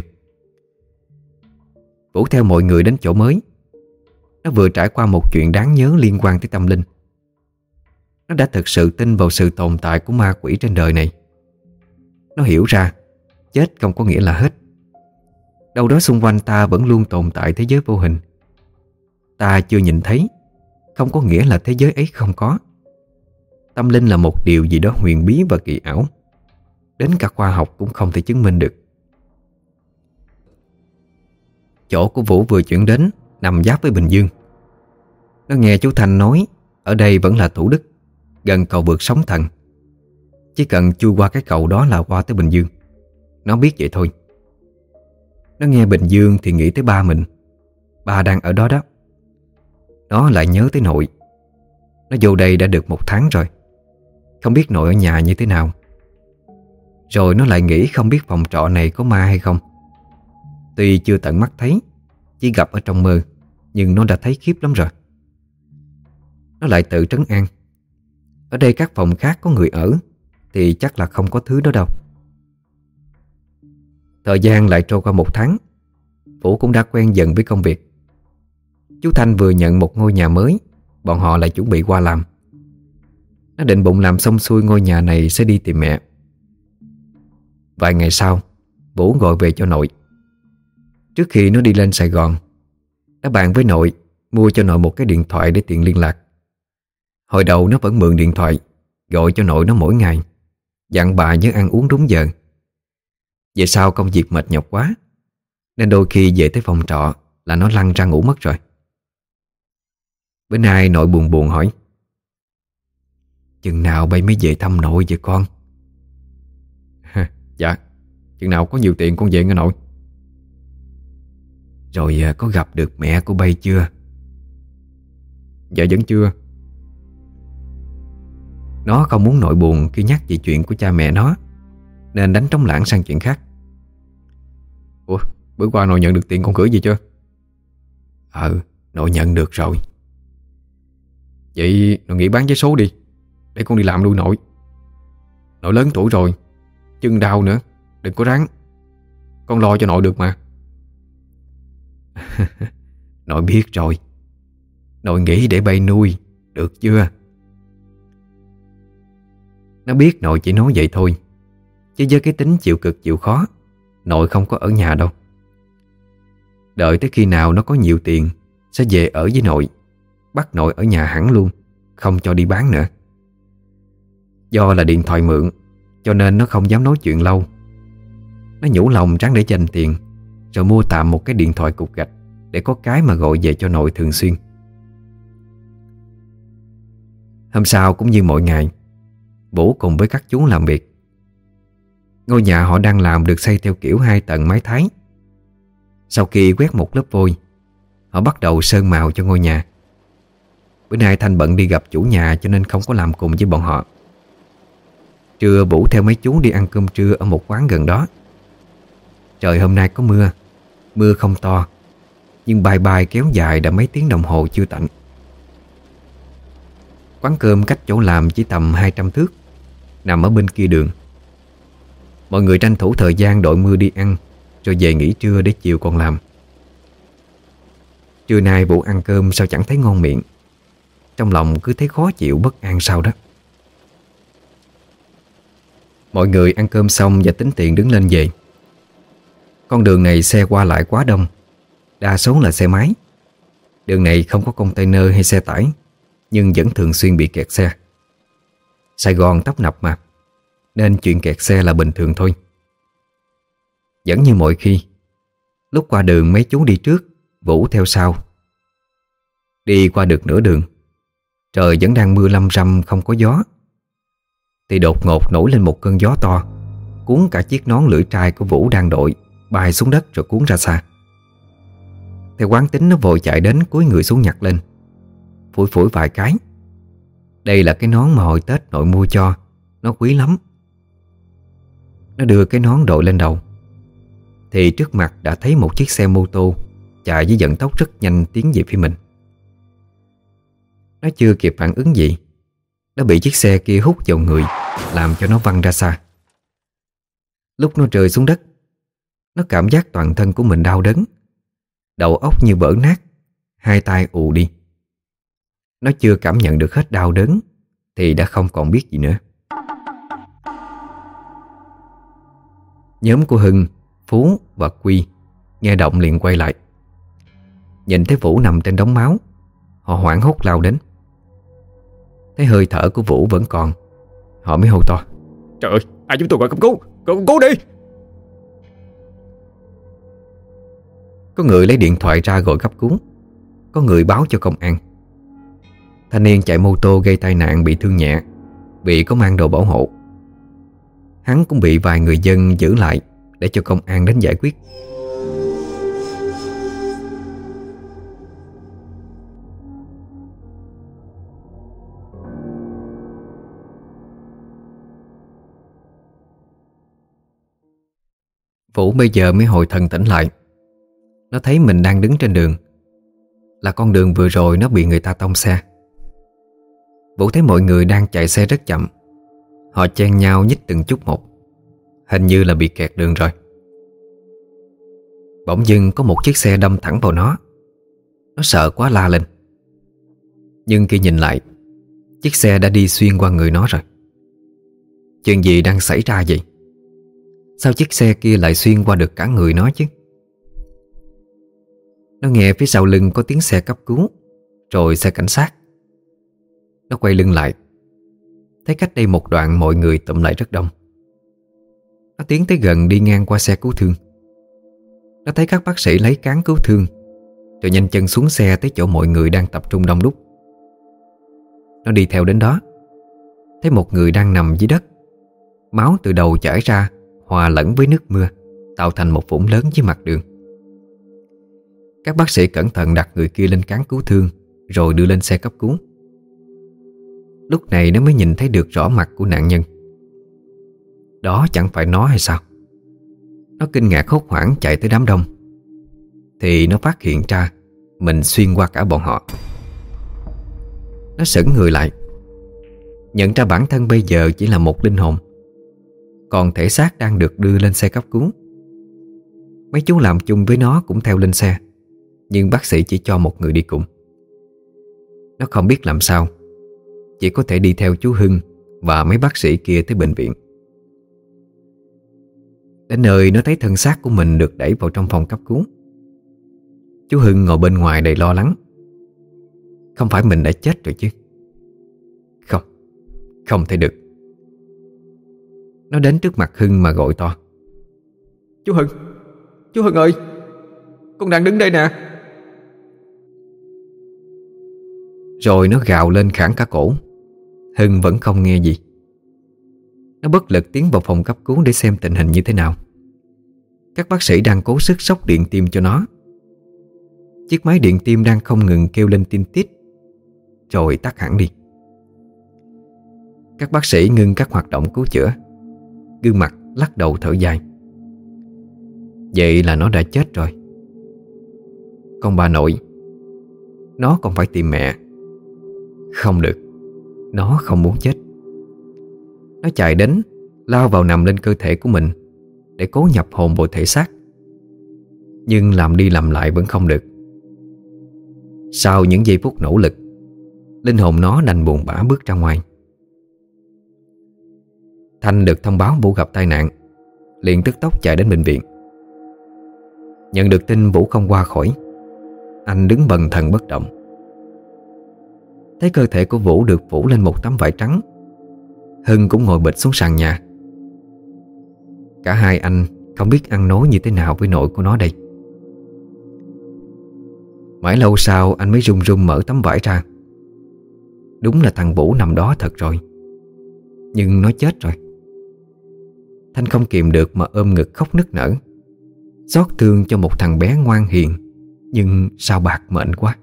Vũ theo mọi người đến chỗ mới. Nó vừa trải qua một chuyện đáng nhớ liên quan tới tâm linh. Nó đã thực sự tin vào sự tồn tại của ma quỷ trên đời này. Nó hiểu ra chết không có nghĩa là hết. Đâu đó xung quanh ta vẫn luôn tồn tại thế giới vô hình. Ta chưa nhìn thấy không có nghĩa là thế giới ấy không có. Tâm linh là một điều gì đó huyền bí và kỳ ảo, đến cả khoa học cũng không thể chứng minh được. Chỗ của Vũ vừa chuyển đến nằm giáp với Bình Dương. Nó nghe chú Thanh nói ở đây vẫn là Thủ Đức, gần cầu vượt Sóng Thần. Chỉ cần chui qua cái cầu đó là qua tới Bình Dương. Nó biết vậy thôi. Nó nghe Bình Dương thì nghĩ tới ba mình. Ba đang ở đó đó. Nó lại nhớ tới nội. Nó vô đây đã được một tháng rồi, không biết nội ở nhà như thế nào. Rồi nó lại nghĩ không biết phòng trọ này có ma hay không. Tuy chưa tận mắt thấy, chỉ gặp ở trong mơ, nhưng nó đã thấy khiếp lắm rồi. Nó lại tự trấn an, ở đây các phòng khác có người ở thì chắc là không có thứ đó đâu. Thời gian lại trôi qua một tháng. Vũ cũng đã quen dần với công việc. Chú Thanh vừa nhận một ngôi nhà mới, bọn họ lại chuẩn bị qua làm. Nó định bụng làm xong xuôi ngôi nhà này sẽ đi tìm mẹ. Vài ngày sau, Vũ gọi về cho nội. Trước khi nó đi lên Sài Gòn, nó bàn với nội mua cho nội một cái điện thoại để tiện liên lạc. Hồi đầu nó vẫn mượn điện thoại gọi cho nội nó mỗi ngày, dặn bà nhớ ăn uống đúng giờ. Về sau công việc mệt nhọc quá, nên đôi khi về tới phòng trọ là nó lăn ra ngủ mất rồi. Bữa nay nội buồn buồn hỏi: chừng nào bay mới về thăm nội vậy con? Dạ, chừng nào có nhiều tiền con về nghe nội. Rồi có gặp được mẹ của bay chưa? Dạ vẫn chưa. Nó không muốn nội buồn khi nhắc về chuyện của cha mẹ nó, nên đánh trống lảng sang chuyện khác. Ủa, bữa qua nội nhận được tiền con gửi gì chưa? Ừ, nội nhận được rồi. Vậy nội nghĩ bán vé số đi, để con đi làm nuôi nội. Nội lớn tuổi rồi, chân đau nữa, đừng có ráng. Con lo cho nội được mà. Nội biết rồi. Nội nghĩ để bay nuôi, được chưa? Nó biết nội chỉ nói vậy thôi, chứ với cái tính chịu cực chịu khó, nội không có ở nhà đâu. Đợi tới khi nào nó có nhiều tiền sẽ về ở với nội, bắt nội ở nhà hẳn luôn, không cho đi bán nữa. Do là điện thoại mượn, cho nên nó không dám nói chuyện lâu. Nó nhủ lòng ráng để dành tiền, rồi mua tạm một cái điện thoại cục gạch, để có cái mà gọi về cho nội thường xuyên. Hôm sau cũng như mọi ngày, Vũ cùng với các chú làm việc. Ngôi nhà họ đang làm được xây theo kiểu hai tầng mái Thái. Sau khi quét một lớp vôi, họ bắt đầu sơn màu cho ngôi nhà. Bữa nay Thanh bận đi gặp chủ nhà cho nên không có làm cùng với bọn họ. Trưa Vũ theo mấy chú đi ăn cơm trưa ở một quán gần đó. Trời hôm nay có mưa. Mưa không to, nhưng bài bài kéo dài đã mấy tiếng đồng hồ chưa tạnh. Quán cơm cách chỗ làm chỉ tầm hai trăm thước. nằm ở bên kia đường. Mọi người tranh thủ thời gian đội mưa đi ăn, rồi về nghỉ trưa để chiều còn làm. Trưa nay Vũ ăn cơm sao chẳng thấy ngon miệng, trong lòng cứ thấy khó chịu bất an sao đó. Mọi người ăn cơm xong và tính tiền đứng lên về. Con đường này xe qua lại quá đông, đa số là xe máy. Đường này không có container hay xe tải, nhưng vẫn thường xuyên bị kẹt xe. Sài Gòn tấp nập mà, nên chuyện kẹt xe là bình thường thôi. Vẫn như mọi khi, lúc qua đường mấy chú đi trước, Vũ theo sau. Đi qua được nửa đường, trời vẫn đang mưa lâm râm không có gió, thì đột ngột nổi lên một cơn gió to, cuốn cả chiếc nón lưỡi trai của Vũ đang đội bay xuống đất rồi cuốn ra xa. Theo quán tính nó vội chạy đến cúi người xuống nhặt lên, phủi phủi vài cái. Đây là cái nón mà hồi Tết nội mua cho, nó quý lắm. Nó đưa cái nón đội lên đầu, thì trước mặt đã thấy một chiếc xe mô tô chạy với vận tốc rất nhanh tiến về phía mình. Nó chưa kịp phản ứng gì, nó bị chiếc xe kia hút vào người, làm cho nó văng ra xa. Lúc nó rơi xuống đất, nó cảm giác toàn thân của mình đau đớn, đầu óc như vỡ nát, hai tay ù đi. Nó chưa cảm nhận được hết đau đớn thì đã không còn biết gì nữa. Nhóm của Hưng, Phú và Quy nghe động liền quay lại. Nhìn thấy Vũ nằm trên đống máu, họ hoảng hốt lao đến. Thấy hơi thở của Vũ vẫn còn, họ mới hô to: Trời ơi, ai chúng tôi gọi cấp cứu, gọi cấp cứu đi. Có người lấy điện thoại ra gọi cấp cứu, có người báo cho công an. Thanh niên chạy mô tô gây tai nạn bị thương nhẹ, bị có mang đồ bảo hộ. Hắn cũng bị vài người dân giữ lại để cho công an đến giải quyết. Vũ bây giờ mới hồi thần tỉnh lại. Nó thấy mình đang đứng trên đường, là con đường vừa rồi nó bị người ta tông xe. Vũ thấy mọi người đang chạy xe rất chậm, họ chen nhau nhích từng chút một, hình như là bị kẹt đường rồi. Bỗng dưng có một chiếc xe đâm thẳng vào nó. Nó sợ quá la lên. Nhưng khi nhìn lại, chiếc xe đã đi xuyên qua người nó rồi. Chuyện gì đang xảy ra vậy? Sao chiếc xe kia lại xuyên qua được cả người nó chứ? Nó nghe phía sau lưng có tiếng xe cấp cứu, rồi xe cảnh sát. Nó quay lưng lại, thấy cách đây một đoạn mọi người tụm lại rất đông. Nó tiến tới gần đi ngang qua xe cứu thương. Nó thấy các bác sĩ lấy cán cứu thương, rồi nhanh chân xuống xe tới chỗ mọi người đang tập trung đông đúc. Nó đi theo đến đó, thấy một người đang nằm dưới đất, máu từ đầu chảy ra hòa lẫn với nước mưa, tạo thành một vũng lớn dưới mặt đường. Các bác sĩ cẩn thận đặt người kia lên cán cứu thương, rồi đưa lên xe cấp cứu. Lúc này nó mới nhìn thấy được rõ mặt của nạn nhân. Đó chẳng phải nó hay sao? Nó kinh ngạc hốt hoảng chạy tới đám đông, thì nó phát hiện ra mình xuyên qua cả bọn họ. Nó sững người lại, nhận ra bản thân bây giờ chỉ là một linh hồn, còn thể xác đang được đưa lên xe cấp cứu. Mấy chú làm chung với nó cũng theo lên xe, nhưng bác sĩ chỉ cho một người đi cùng. Nó không biết làm sao, chỉ có thể đi theo chú Hưng và mấy bác sĩ kia tới bệnh viện. Đến nơi nó thấy thân xác của mình được đẩy vào trong phòng cấp cứu. Chú Hưng ngồi bên ngoài đầy lo lắng. Không phải mình đã chết rồi chứ? Không, không thể được. Nó đến trước mặt Hưng mà gọi to: Chú Hưng, chú Hưng ơi, con đang đứng đây nè. Rồi nó gào lên khản cả cổ. Hưng vẫn không nghe gì. Nó bất lực tiến vào phòng cấp cứu để xem tình hình như thế nào. Các bác sĩ đang cố sức sốc điện tim cho nó. Chiếc máy điện tim đang không ngừng kêu lên tin tít, rồi tắt hẳn đi. Các bác sĩ ngưng các hoạt động cứu chữa, gương mặt lắc đầu thở dài. Vậy là nó đã chết rồi. Còn bà nội, nó còn phải tìm mẹ. Không được, nó không muốn chết. Nó chạy đến, lao vào nằm lên cơ thể của mình để cố nhập hồn vào thể xác. Nhưng làm đi làm lại vẫn không được. Sau những giây phút nỗ lực, linh hồn nó đành buồn bã bước ra ngoài. Thanh được thông báo Vũ gặp tai nạn, liền tức tốc chạy đến bệnh viện. Nhận được tin Vũ không qua khỏi, anh đứng bần thần bất động. Thấy cơ thể của Vũ được phủ lên một tấm vải trắng, Hưng cũng ngồi bệt xuống sàn nhà. Cả hai anh không biết ăn nói như thế nào với nội của nó đây. Mãi lâu sau anh mới run run mở tấm vải ra. Đúng là thằng Vũ nằm đó thật rồi, nhưng nó chết rồi. Thanh không kìm được mà ôm ngực khóc nức nở, xót thương cho một thằng bé ngoan hiền, nhưng sao bạc mệnh quá.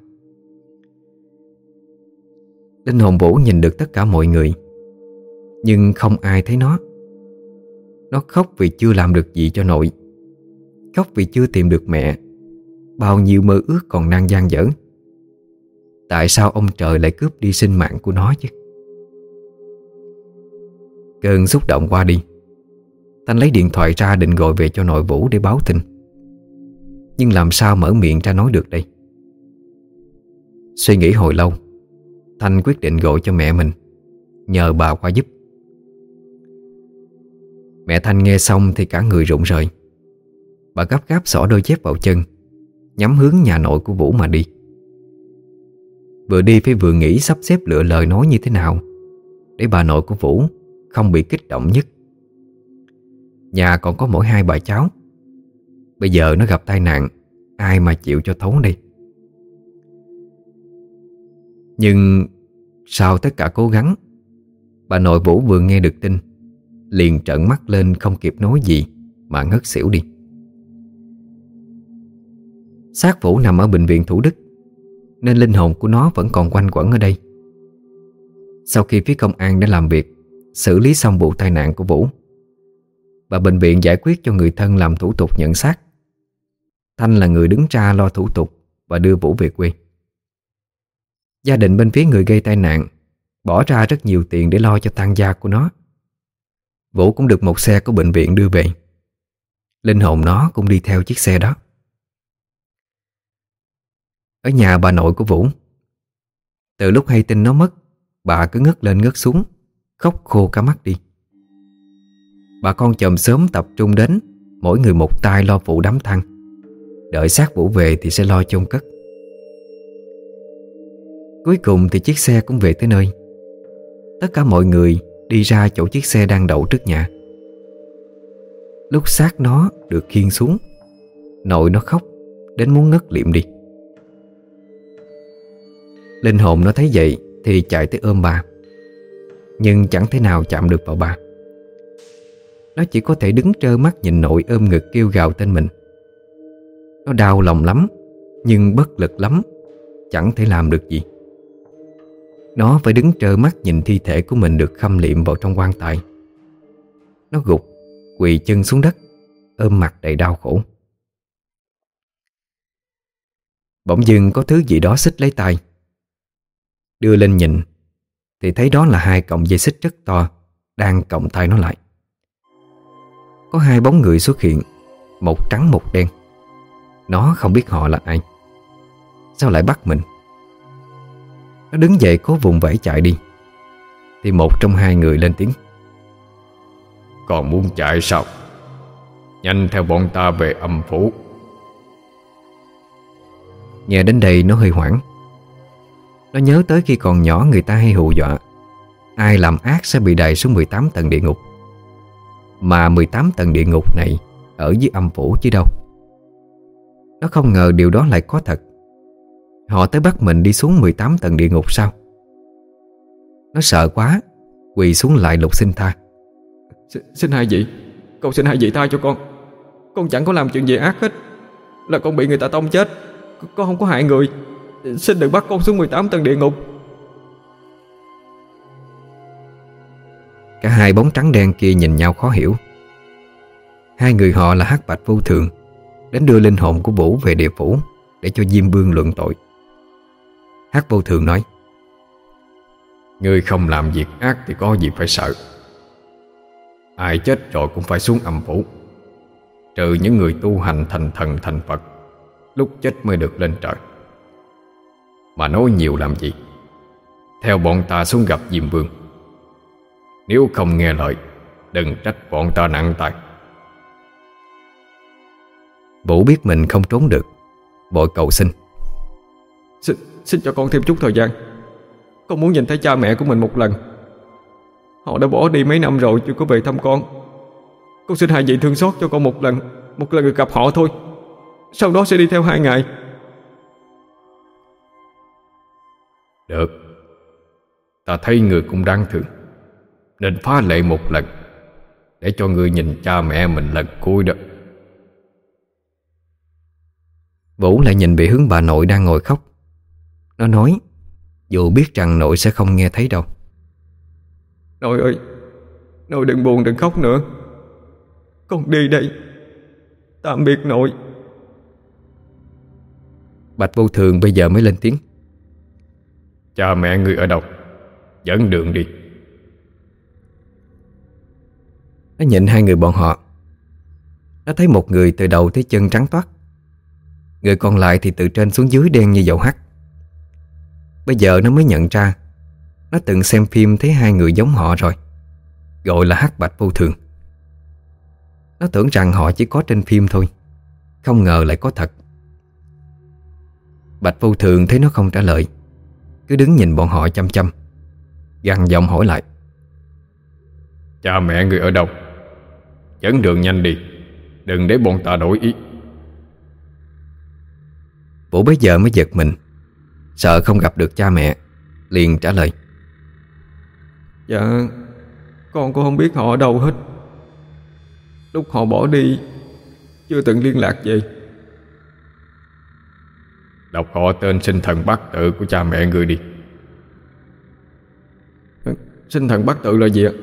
Linh hồn Vũ nhìn được tất cả mọi người, nhưng không ai thấy nó. Nó khóc vì chưa làm được gì cho nội, khóc vì chưa tìm được mẹ. Bao nhiêu mơ ước còn đang dang dở. Tại sao ông trời lại cướp đi sinh mạng của nó chứ? Cơn xúc động qua đi, Thanh lấy điện thoại ra định gọi về cho nội Vũ để báo tin. Nhưng làm sao mở miệng ra nói được đây? Suy nghĩ hồi lâu, Thanh quyết định gọi cho mẹ mình, nhờ bà qua giúp. Mẹ Thanh nghe xong thì cả người rụng rời. Bà gấp gáp xỏ đôi dép vào chân, nhắm hướng nhà nội của Vũ mà đi. Vừa đi phải vừa nghĩ sắp xếp lựa lời nói như thế nào để bà nội của Vũ không bị kích động nhất. Nhà còn có mỗi hai bà cháu, bây giờ nó gặp tai nạn, ai mà chịu cho thấu đây. Nhưng sau tất cả cố gắng, bà nội Vũ vừa nghe được tin liền trợn mắt lên không kịp nói gì mà ngất xỉu đi. Xác Vũ nằm ở bệnh viện Thủ Đức, nên linh hồn của nó vẫn còn quanh quẩn ở đây. Sau khi phía công an đã làm việc, xử lý xong vụ tai nạn của Vũ, và bệnh viện giải quyết cho người thân làm thủ tục nhận xác, Thanh là người đứng ra lo thủ tục và đưa Vũ về quê. Gia đình bên phía người gây tai nạn bỏ ra rất nhiều tiền để lo cho tang gia của nó. Vũ cũng được một xe của bệnh viện đưa về. Linh hồn nó cũng đi theo chiếc xe đó. Ở nhà bà nội của Vũ, từ lúc hay tin nó mất, bà cứ ngất lên ngất xuống, khóc khô cả mắt đi. Bà con chòm xóm tập trung đến, mỗi người một tay lo phụ đám tang. Đợi xác Vũ về thì sẽ lo chôn cất. Cuối cùng thì chiếc xe cũng về tới nơi. Tất cả mọi người đi ra chỗ chiếc xe đang đậu trước nhà. Lúc xác nó được khiêng xuống, nội nó khóc đến muốn ngất liệm đi. Linh hồn nó thấy vậy thì chạy tới ôm bà, nhưng chẳng thể nào chạm được vào bà. Nó chỉ có thể đứng trơ mắt nhìn nội ôm ngực kêu gào tên mình. Nó đau lòng lắm, nhưng bất lực lắm, chẳng thể làm được gì. Nó phải đứng trơ mắt nhìn thi thể của mình được khâm liệm vào trong quan tài. Nó gục, quỳ chân xuống đất, ôm mặt đầy đau khổ. Bỗng dưng có thứ gì đó xích lấy tay. Đưa lên nhìn thì thấy đó là hai cọng dây xích rất to đang còng tay nó lại. Có hai bóng người xuất hiện, một trắng một đen. Nó không biết họ là ai. Sao lại bắt mình? Nó đứng dậy cố vùng vẫy chạy đi, thì một trong hai người lên tiếng: "Còn muốn chạy sao? Nhanh theo bọn ta về âm phủ." Nghe đến đây nó hơi hoảng. Nó nhớ tới khi còn nhỏ người ta hay hù dọa ai làm ác sẽ bị đày xuống mười tám tầng địa ngục. Mà mười tám tầng địa ngục này ở dưới âm phủ chứ đâu. Nó không ngờ điều đó lại có thật. Họ tới bắt mình đi xuống mười tám tầng địa ngục sao? Nó sợ quá, quỳ xuống lại lục xin tha. Xin, xin hai vị, con xin hai vị tha cho con. Con chẳng có làm chuyện gì ác hết. Là con bị người ta tông chết, con không có hại người. Xin đừng bắt con xuống mười tám tầng địa ngục. Cả hai bóng trắng đen kia nhìn nhau khó hiểu. Hai người họ là Hắc Bạch Vô Thường, đến đưa linh hồn của Vũ về địa phủ để cho Diêm Vương luận tội. Hắc Vô Thường nói: "Ngươi không làm việc ác thì có gì phải sợ. ai chết rồi cũng phải xuống âm phủ, trừ những người tu hành thành thần thành Phật, lúc chết mới được lên trời. Mà nói nhiều làm gì, theo bọn ta xuống gặp Diêm Vương. Nếu không nghe lời, đừng trách bọn ta nặng tay. Vũ biết mình không trốn được, vội cầu xin. Xin, xin cho con thêm chút thời gian. Con muốn nhìn thấy cha mẹ của mình một lần. Họ đã bỏ đi mấy năm rồi chưa có về thăm con. Con xin hai vị thương xót cho con một lần, một lần được gặp họ thôi. Sau đó sẽ đi theo hai ngày. Được, ta thấy người cũng đáng thương, nên phá lệ một lần, để cho người nhìn cha mẹ mình lần cuối đó. Vũ lại nhìn về hướng bà nội đang ngồi khóc. Nó nói, dù biết rằng nội sẽ không nghe thấy đâu. Nội ơi, nội đừng buồn đừng khóc nữa. Con đi đây. Tạm biệt nội. Bạch Vô Thường bây giờ mới lên tiếng. Cha mẹ người ở đâu? Dẫn đường đi. Nó nhìn hai người bọn họ. Nó thấy một người từ đầu tới chân trắng toát, người còn lại thì từ trên xuống dưới đen như dầu hắt. Bây giờ nó mới nhận ra nó từng xem phim thấy hai người giống họ rồi, gọi là Hắc Bạch Vô Thường. Nó tưởng rằng họ chỉ có trên phim thôi, không ngờ lại có thật. Bạch Vô Thường thấy nó không trả lời, cứ đứng nhìn bọn họ chăm chăm, gằn giọng hỏi lại. Cha mẹ người ở đâu? Dẫn đường nhanh đi, đừng để bọn ta đổi ý. Vũ bấy giờ mới giật mình, sợ không gặp được cha mẹ, liền trả lời. Dạ, con cũng không biết họ ở đâu hết. Lúc họ bỏ đi chưa từng liên lạc về. Đọc họ tên sinh thần bát tự của cha mẹ người đi. Sinh thần bát tự là gì ạ?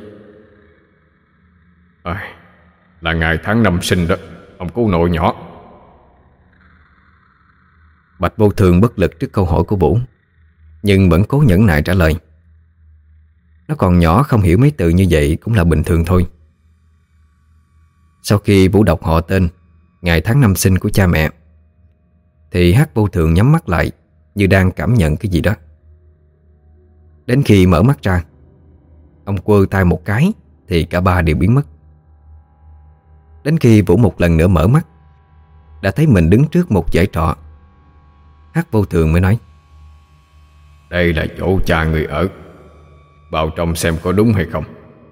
À, là ngày tháng năm sinh đó, ông cô nội nhỏ. Bạch Vô Thường bất lực trước câu hỏi của Vũ, nhưng vẫn cố nhẫn nại trả lời. Nó còn nhỏ không hiểu mấy từ như vậy cũng là bình thường thôi. Sau khi Vũ đọc họ tên, ngày tháng năm sinh của cha mẹ, thì Hắc Vô Thường nhắm mắt lại như đang cảm nhận cái gì đó. Đến khi mở mắt ra, ông quơ tay một cái thì cả ba đều biến mất. Đến khi Vũ một lần nữa mở mắt, đã thấy mình đứng trước một dãy trọ. Hắc Vô Thường mới nói. Đây là chỗ cha người ở, vào trong xem có đúng hay không.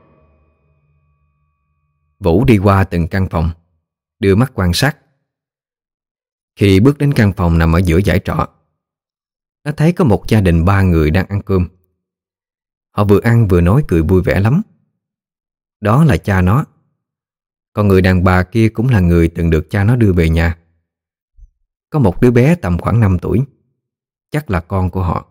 Vũ đi qua từng căn phòng, đưa mắt quan sát. Khi bước đến căn phòng nằm ở giữa dãy trọ, nó thấy có một gia đình ba người đang ăn cơm. Họ vừa ăn vừa nói cười vui vẻ lắm. Đó là cha nó. Còn người đàn bà kia cũng là người từng được cha nó đưa về nhà. Có một đứa bé tầm khoảng năm tuổi, chắc là con của họ.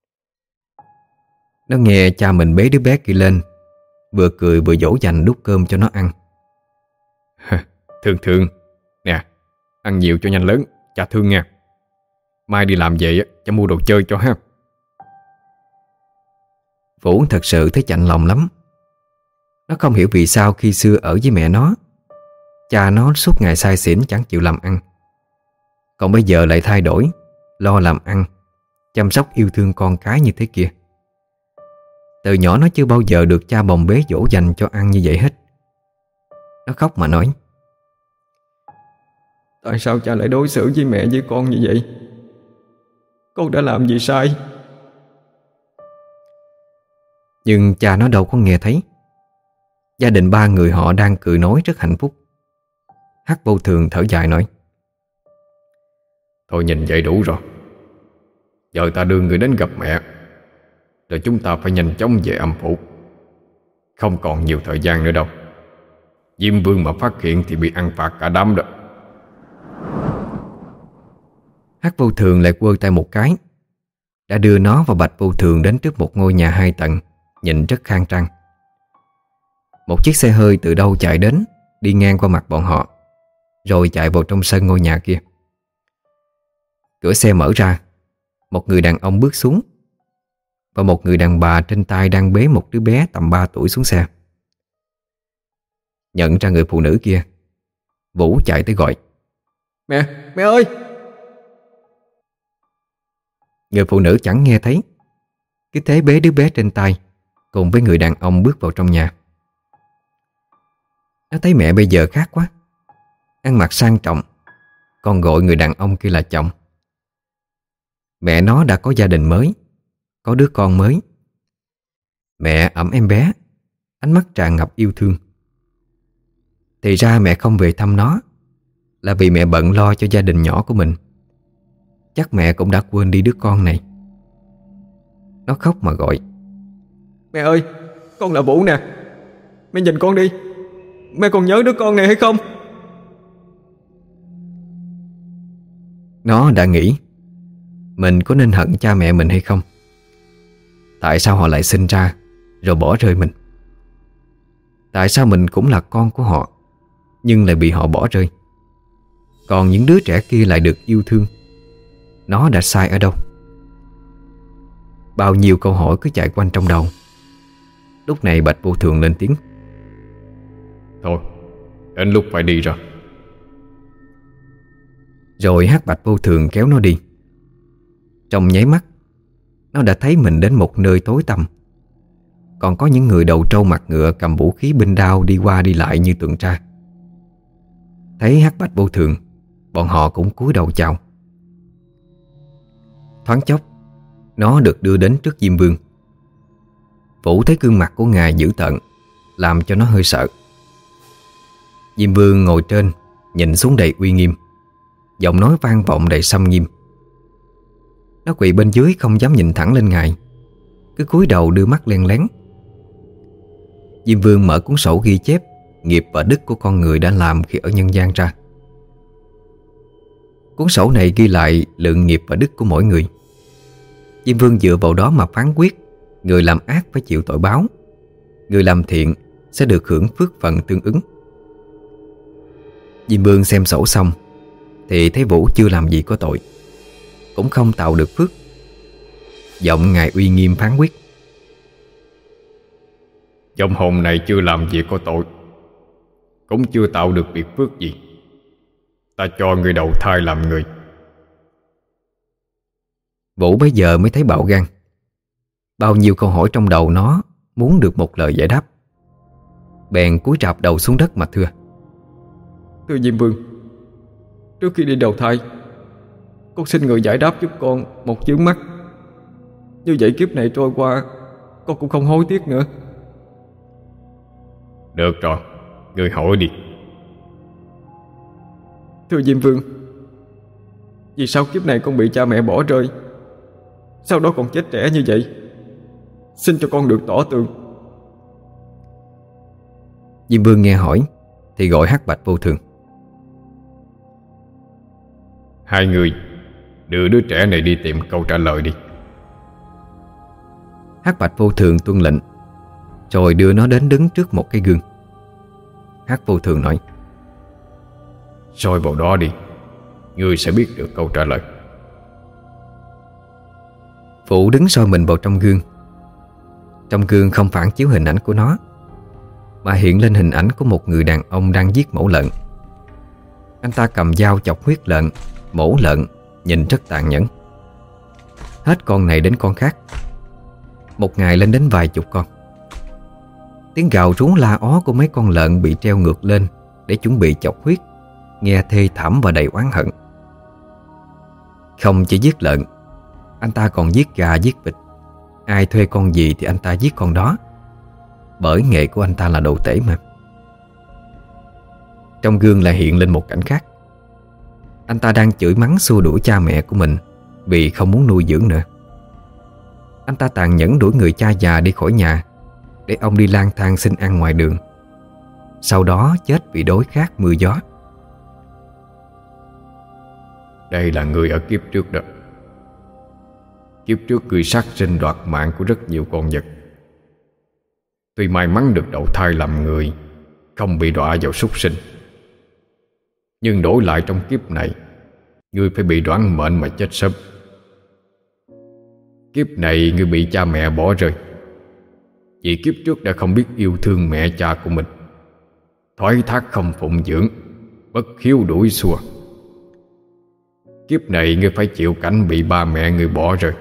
Nó nghe cha mình bế đứa bé kia lên, vừa cười vừa dỗ dành đút cơm cho nó ăn. Thương thương, nè, ăn nhiều cho nhanh lớn, cha thương nha. Mai đi làm về cha mua đồ chơi cho ha. Vũ thật sự thấy chạnh lòng lắm. Nó không hiểu vì sao khi xưa ở với mẹ nó, cha nó suốt ngày say xỉn chẳng chịu làm ăn, còn bây giờ lại thay đổi, lo làm ăn, chăm sóc yêu thương con cái như thế kia. Từ nhỏ nó chưa bao giờ được cha bồng bế dỗ dành cho ăn như vậy hết. Nó khóc mà nói. Tại sao cha lại đối xử với mẹ với con như vậy? Con đã làm gì sai? Nhưng cha nó đâu có nghe thấy. Gia đình ba người họ đang cười nói rất hạnh phúc. Hắc Vô Thường thở dài nói. Thôi nhìn vậy đủ rồi. Giờ ta đưa người đến gặp mẹ, rồi chúng ta phải nhanh chóng về âm phủ. Không còn nhiều thời gian nữa đâu. Diêm Vương mà phát hiện thì bị ăn phạt cả đám đó. Hắc Vô Thường lại quơ tay một cái, đã đưa nó và Bạch Vô Thường đến trước một ngôi nhà hai tầng, nhìn rất khang trang. Một chiếc xe hơi từ đâu chạy đến, đi ngang qua mặt bọn họ, rồi chạy vào trong sân ngôi nhà kia. Cửa xe mở ra, một người đàn ông bước xuống, và một người đàn bà trên tay đang bế một đứa bé tầm ba tuổi xuống xe. Nhận ra người phụ nữ kia, Vũ chạy tới gọi: Mẹ, mẹ ơi! Người phụ nữ chẳng nghe thấy, cứ thế bế đứa bé trên tay cùng với người đàn ông bước vào trong nhà. Nó thấy mẹ bây giờ khác quá, ăn mặc sang trọng, còn gọi người đàn ông kia là chồng. Mẹ nó đã có gia đình mới, có đứa con mới. Mẹ ẵm em bé, ánh mắt tràn ngập yêu thương. Thì ra mẹ không về thăm nó là vì mẹ bận lo cho gia đình nhỏ của mình. Chắc mẹ cũng đã quên đi đứa con này. Nó khóc mà gọi: Mẹ ơi, con là Vũ nè. Mẹ nhìn con đi, mẹ còn nhớ đứa con này hay không? Nó đã nghĩ mình có nên hận cha mẹ mình hay không. Tại sao họ lại sinh ra rồi bỏ rơi mình? Tại sao mình cũng là con của họ nhưng lại bị họ bỏ rơi? Còn những đứa trẻ kia lại được yêu thương. Nó đã sai ở đâu? Bao nhiêu câu hỏi cứ chạy quanh trong đầu. Lúc này Bạch Vô Thường lên tiếng: Thôi, đến lúc phải đi rồi. Rồi Hắc Bạch Vô Thường kéo nó đi. Trong nháy mắt, nó đã thấy mình đến một nơi tối tăm. Còn có những người đầu trâu mặt ngựa cầm vũ khí binh đao đi qua đi lại như tuần tra. Thấy Hắc Bạch Vô Thường, bọn họ cũng cúi đầu chào. Thoáng chốc, nó được đưa đến trước Diêm Vương. Vũ thấy gương mặt của ngài dữ tợn, làm cho nó hơi sợ. Diêm Vương ngồi trên, nhìn xuống đầy uy nghiêm, giọng nói vang vọng đầy xâm nghiêm. Nó quỳ bên dưới không dám nhìn thẳng lên ngài, cứ cúi đầu đưa mắt len lén. Diêm Vương mở cuốn sổ ghi chép nghiệp và đức của con người đã làm khi ở nhân gian ra. Cuốn sổ này ghi lại lượng nghiệp và đức của mỗi người. Diêm Vương dựa vào đó mà phán quyết người làm ác phải chịu tội báo, người làm thiện sẽ được hưởng phước phần tương ứng. Diêm Vương xem sổ xong thì thấy Vũ chưa làm gì có tội, cũng không tạo được phước. Giọng ngài uy nghiêm phán quyết: Vong hồn này chưa làm việc có tội, cũng chưa tạo được việc phước gì. Ta cho người đầu thai làm người. Vũ bấy giờ mới thấy bạo gan. Bao nhiêu câu hỏi trong đầu nó muốn được một lời giải đáp. Bèn cúi rạp đầu xuống đất mà thưa: Thưa Diêm Vương, trước khi đi đầu thai, con xin người giải đáp giúp con một vướng mắc. Như vậy kiếp này trôi qua, con cũng không hối tiếc nữa. Được rồi, người hỏi đi. Thưa Diêm Vương, vì sao kiếp này con bị cha mẹ bỏ rơi, sau đó còn chết trẻ như vậy? Xin cho con được tỏ tường. Diêm Vương nghe hỏi thì gọi Hắc Bạch Vô Thường: Hai người đưa đứa trẻ này đi tìm câu trả lời đi. Hắc Bạch Vô Thường tuân lệnh, rồi đưa nó đến đứng trước một cái gương. Hắc Vô Thường nói: Soi vào đó đi, ngươi sẽ biết được câu trả lời. Vũ đứng soi mình vào trong gương. Trong gương không phản chiếu hình ảnh của nó, mà hiện lên hình ảnh của một người đàn ông đang giết mổ lợn. Anh ta cầm dao chọc huyết lợn, mổ lợn, nhìn rất tàn nhẫn. Hết con này đến con khác, một ngày lên đến vài chục con. Tiếng gào rú la ó của mấy con lợn bị treo ngược lên để chuẩn bị chọc huyết nghe thê thảm và đầy oán hận. Không chỉ giết lợn, anh ta còn giết gà, giết vịt. Ai thuê con gì thì anh ta giết con đó, bởi nghề của anh ta là đồ tể mà. Trong gương lại hiện lên một cảnh khác. Anh ta đang chửi mắng xua đuổi cha mẹ của mình vì không muốn nuôi dưỡng nữa. Anh ta tàn nhẫn đuổi người cha già đi khỏi nhà để ông đi lang thang xin ăn ngoài đường, sau đó chết vì đói khát mưa gió. Đây là người ở kiếp trước đó. Kiếp trước người sát sinh đoạt mạng của rất nhiều con vật. Tuy may mắn được đầu thai làm người, không bị đọa vào súc sinh, nhưng đổi lại trong kiếp này, ngươi phải bị đoán mệnh mà chết sớm. Kiếp này ngươi bị cha mẹ bỏ rơi, vì kiếp trước đã không biết yêu thương mẹ cha của mình. thoái thác không phụng dưỡng, bất hiếu đuổi xua. Kiếp này ngươi phải chịu cảnh bị ba mẹ ngươi bỏ rơi.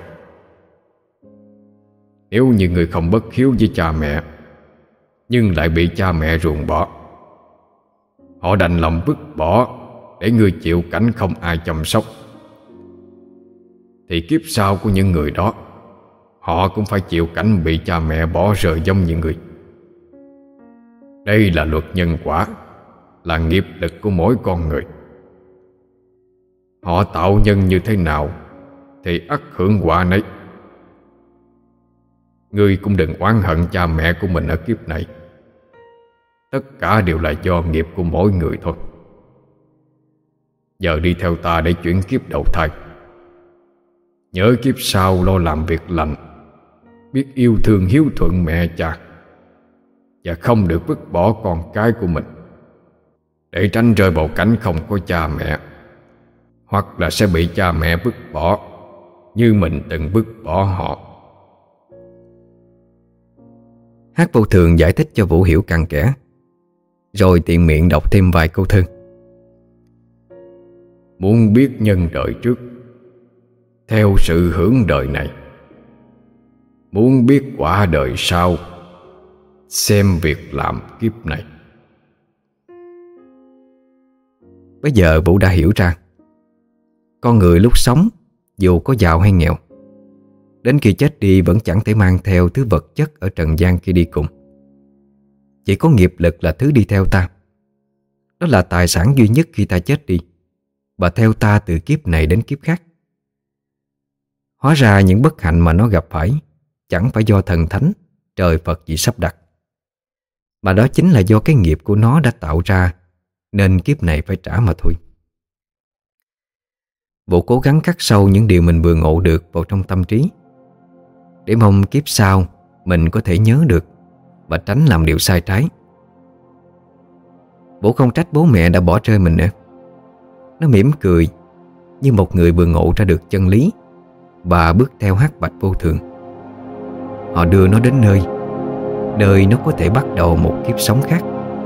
Nếu như ngươi không bất hiếu với cha mẹ, nhưng lại bị cha mẹ ruồng bỏ, họ đành lòng vứt bỏ để ngươi chịu cảnh không ai chăm sóc, thì kiếp sau của những người đó, họ cũng phải chịu cảnh bị cha mẹ bỏ rơi giống như ngươi. Đây là luật nhân quả, là nghiệp lực của mỗi con người. Họ tạo nhân như thế nào thì ắt hưởng quả nấy. Ngươi cũng đừng oán hận cha mẹ của mình ở kiếp này. Tất cả đều là do nghiệp của mỗi người thôi. Giờ đi theo ta để chuyển kiếp đầu thai. Nhớ kiếp sau lo làm việc lành, biết yêu thương hiếu thuận mẹ cha, và không được vứt bỏ con cái của mình, để tránh rơi vào cảnh không có cha mẹ, hoặc là sẽ bị cha mẹ vứt bỏ như mình từng vứt bỏ họ. Hát Vô Thường giải thích cho Vũ hiểu cặn kẽ, rồi tiện miệng đọc thêm vài câu thơ. Muốn biết nhân đời trước, theo sự hưởng đời này. Muốn biết quả đời sau, xem việc làm kiếp này. Bây giờ Vũ đã hiểu ra, con người lúc sống, dù có giàu hay nghèo, đến khi chết đi vẫn chẳng thể mang theo thứ vật chất ở trần gian khi đi cùng. Chỉ có nghiệp lực là thứ đi theo ta. Đó là tài sản duy nhất khi ta chết đi, và theo ta từ kiếp này đến kiếp khác. Hóa ra những bất hạnh mà nó gặp phải chẳng phải do thần thánh, trời Phật gì sắp đặt, mà đó chính là do cái nghiệp của nó đã tạo ra, nên kiếp này phải trả mà thôi. Vũ cố gắng khắc sâu những điều mình vừa ngộ được vào trong tâm trí, để mong kiếp sau mình có thể nhớ được và tránh làm điều sai trái. Vũ không trách bố mẹ đã bỏ rơi mình nữa. Nó mỉm cười như một người vừa ngộ ra được chân lý và bước theo hắc bạch vô thường. Họ đưa nó đến nơi Nơi nó có thể bắt đầu một kiếp sống khác.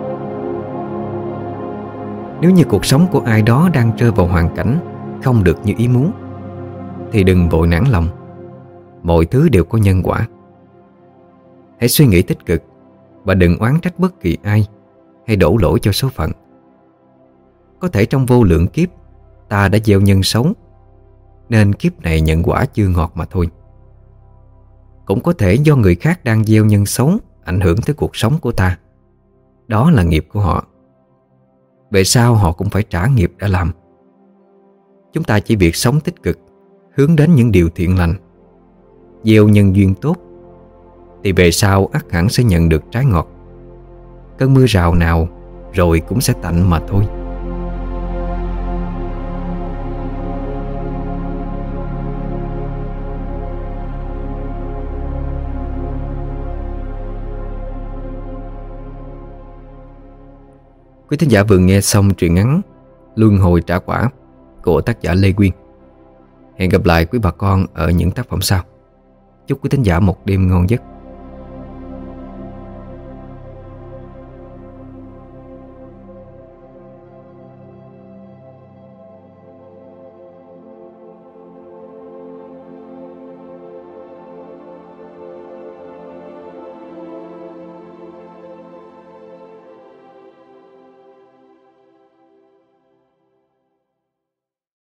Nếu như cuộc sống của ai đó đang rơi vào hoàn cảnh không được như ý muốn, thì đừng vội nản lòng. Mọi thứ đều có nhân quả. Hãy suy nghĩ tích cực và đừng oán trách bất kỳ ai hay đổ lỗi cho số phận. Có thể trong vô lượng kiếp ta đã gieo nhân xấu, nên kiếp này nhận quả chưa ngọt mà thôi. Cũng có thể do người khác đang gieo nhân xấu ảnh hưởng tới cuộc sống của ta. Đó là nghiệp của họ. Về sau họ cũng phải trả nghiệp đã làm. Chúng ta chỉ việc sống tích cực, hướng đến những điều thiện lành, gieo nhân duyên tốt, thì về sau ắt hẳn sẽ nhận được trái ngọt. Cơn mưa rào nào rồi cũng sẽ tạnh mà thôi. Quý thính giả vừa nghe xong truyện ngắn Luân Hồi Trả Quả của tác giả Lê Quyên. Hẹn gặp lại quý bà con ở những tác phẩm sau. Chúc quý thính giả một đêm ngon giấc.